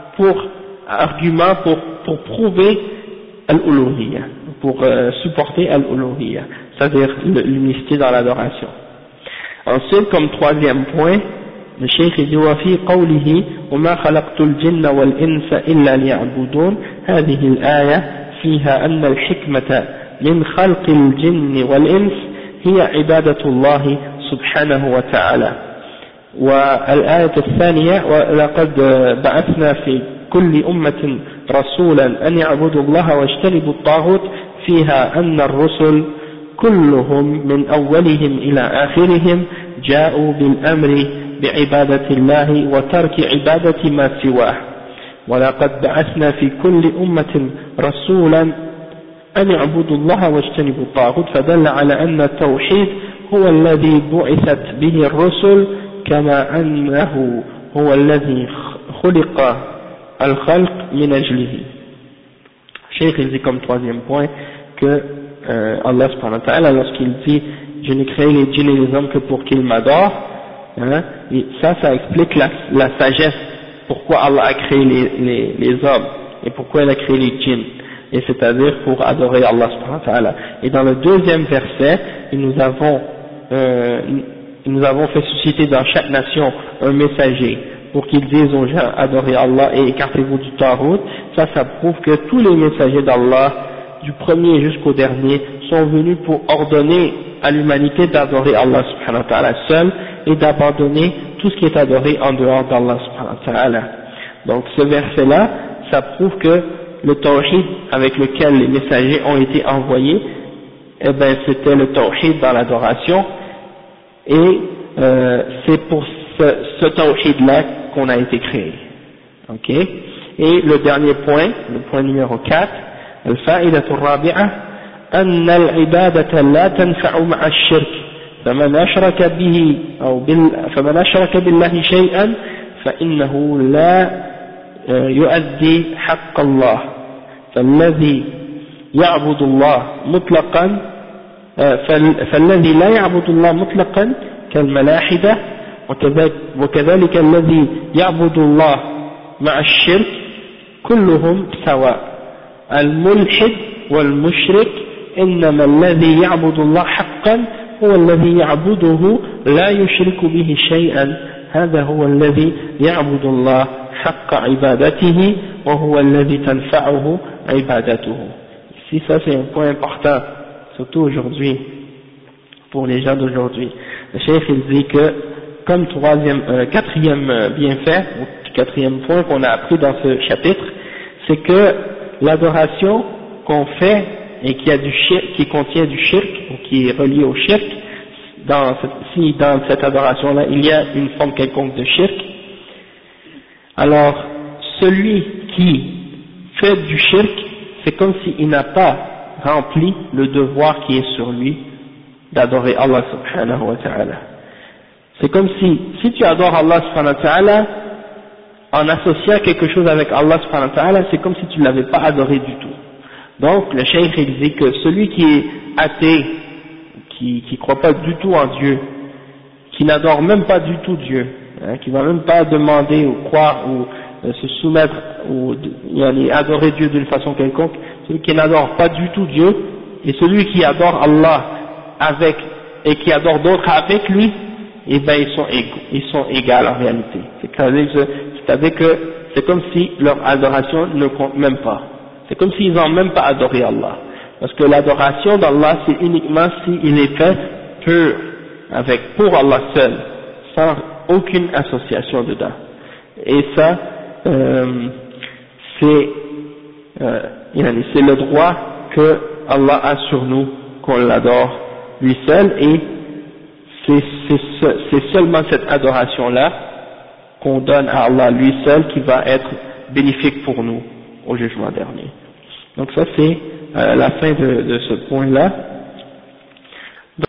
Speaker 1: argument pour prouver al-uluhiyya, pour supporter al-uluhiyya, c'est-à-dire l'unicité dans l'adoration. Ensuite, comme troisième point, le cheikh dit وفي قوله وما خلقت الجن والإنس إلا ليعبدون هذه الآية فيها أن الحكمة من خلق الجن والإنس هي عبادة الله سبحانه وتعالى. والآية الثانية ولقد بعثنا في كل أمة رسولا أن يعبدوا الله واجتنبوا الطاغوت فيها أن الرسل كلهم من أولهم إلى آخرهم جاءوا بالأمر بعبادة الله وترك عبادة ما سواه. ولقد بعثنا في كل أمة رسولا أن يعبدوا الله واجتنبوا الطاغوت فدل على أن التوحيد هو الذي بعثت به الرسل كما أنه هو الذي خلق الخلق من أجله. Cheikh il dit comme troisième point que Allah subhanahu wa ta'ala, lorsqu'il dit je n'ai créé les djinns et les hommes que pour qu'ils m'adorent, hein, et ça explique la sagesse, pourquoi Allah a créé les hommes et pourquoi il a créé les djinns, et c'est-à-dire pour adorer Allah subhanahu wa ta'ala. Et dans le deuxième verset, nous avons fait susciter dans chaque nation un messager pour qu'ils disent aux gens adorez Allah et écartez-vous du tarout. Ça prouve que tous les messagers d'Allah, du premier jusqu'au dernier, sont venus pour ordonner à l'humanité d'adorer Allah subhanahu wa ta'ala seul et d'abandonner tout ce qui est adoré en dehors d'Allah subhanahu wa ta'ala. Donc ce verset-là, ça prouve que le tawhid avec lequel les messagers ont été envoyés, eh ben c'était le tawhid dans l'adoration, et c'est pour ce tawhid-là qu'on a été créé. Ok. Et le dernier point, le point numéro 4, الفائدة الرابعة أن العبادة لا تنفع مع الشرك فمن أشرك به فمن أشرك بالله شيئا فإنه لا يؤدي حق الله فالذي يعبد الله مطلقا فالذي لا يعبد الله مطلقا كالملاحدة وكذلك الذي يعبد الله مع الشرك كلهم سواء الملحد والمشرك إنما الذي يعبد الله حقا هو الذي يعبده لا يشرك به شيئا هذا هو الذي يعبد الله حق عبادته وهو الذي تنفعه عبادته. Ici ça c'est un point important, surtout aujourd'hui, pour les gens d'aujourd'hui. Le cheikh il dit que comme quatrième bienfait, ou quatrième point qu'on a appris dans ce chapitre, c'est que l'adoration qu'on fait et qui contient du shirk, ou qui est relié au shirk, si dans cette adoration-là il y a une forme quelconque de shirk, alors celui qui fait du shirk, c'est comme s'il n'a pas rempli le devoir qui est sur lui d'adorer Allah subhanahu wa ta'ala. C'est comme si tu adores Allah subhanahu wa ta'ala en associant quelque chose avec Allah subhanahu wa ta'ala, c'est comme si tu ne l'avais pas adoré du tout. Donc le cheikh il dit que celui qui est athée, qui croit pas du tout en Dieu, qui n'adore même pas du tout Dieu, qui va même pas demander ou croire ou se soumettre ou adorer Dieu d'une façon quelconque, celui qui n'adore pas du tout Dieu, et celui qui adore Allah avec et qui adore d'autres avec lui, eh ben ils sont égales en réalité. C'est-à-dire que c'est comme si leur adoration ne compte même pas. C'est comme s'ils n'ont même pas adoré Allah. Parce que l'adoration d'Allah c'est uniquement s'il est fait pur, pour Allah seul, sans aucune association dedans. Et ça, c'est le droit que Allah a sur nous, qu'on l'adore lui seul, et c'est seulement cette adoration-là qu'on donne à Allah lui seul qui va être bénéfique pour nous au jugement dernier. Donc ça c'est la fin de ce point-là.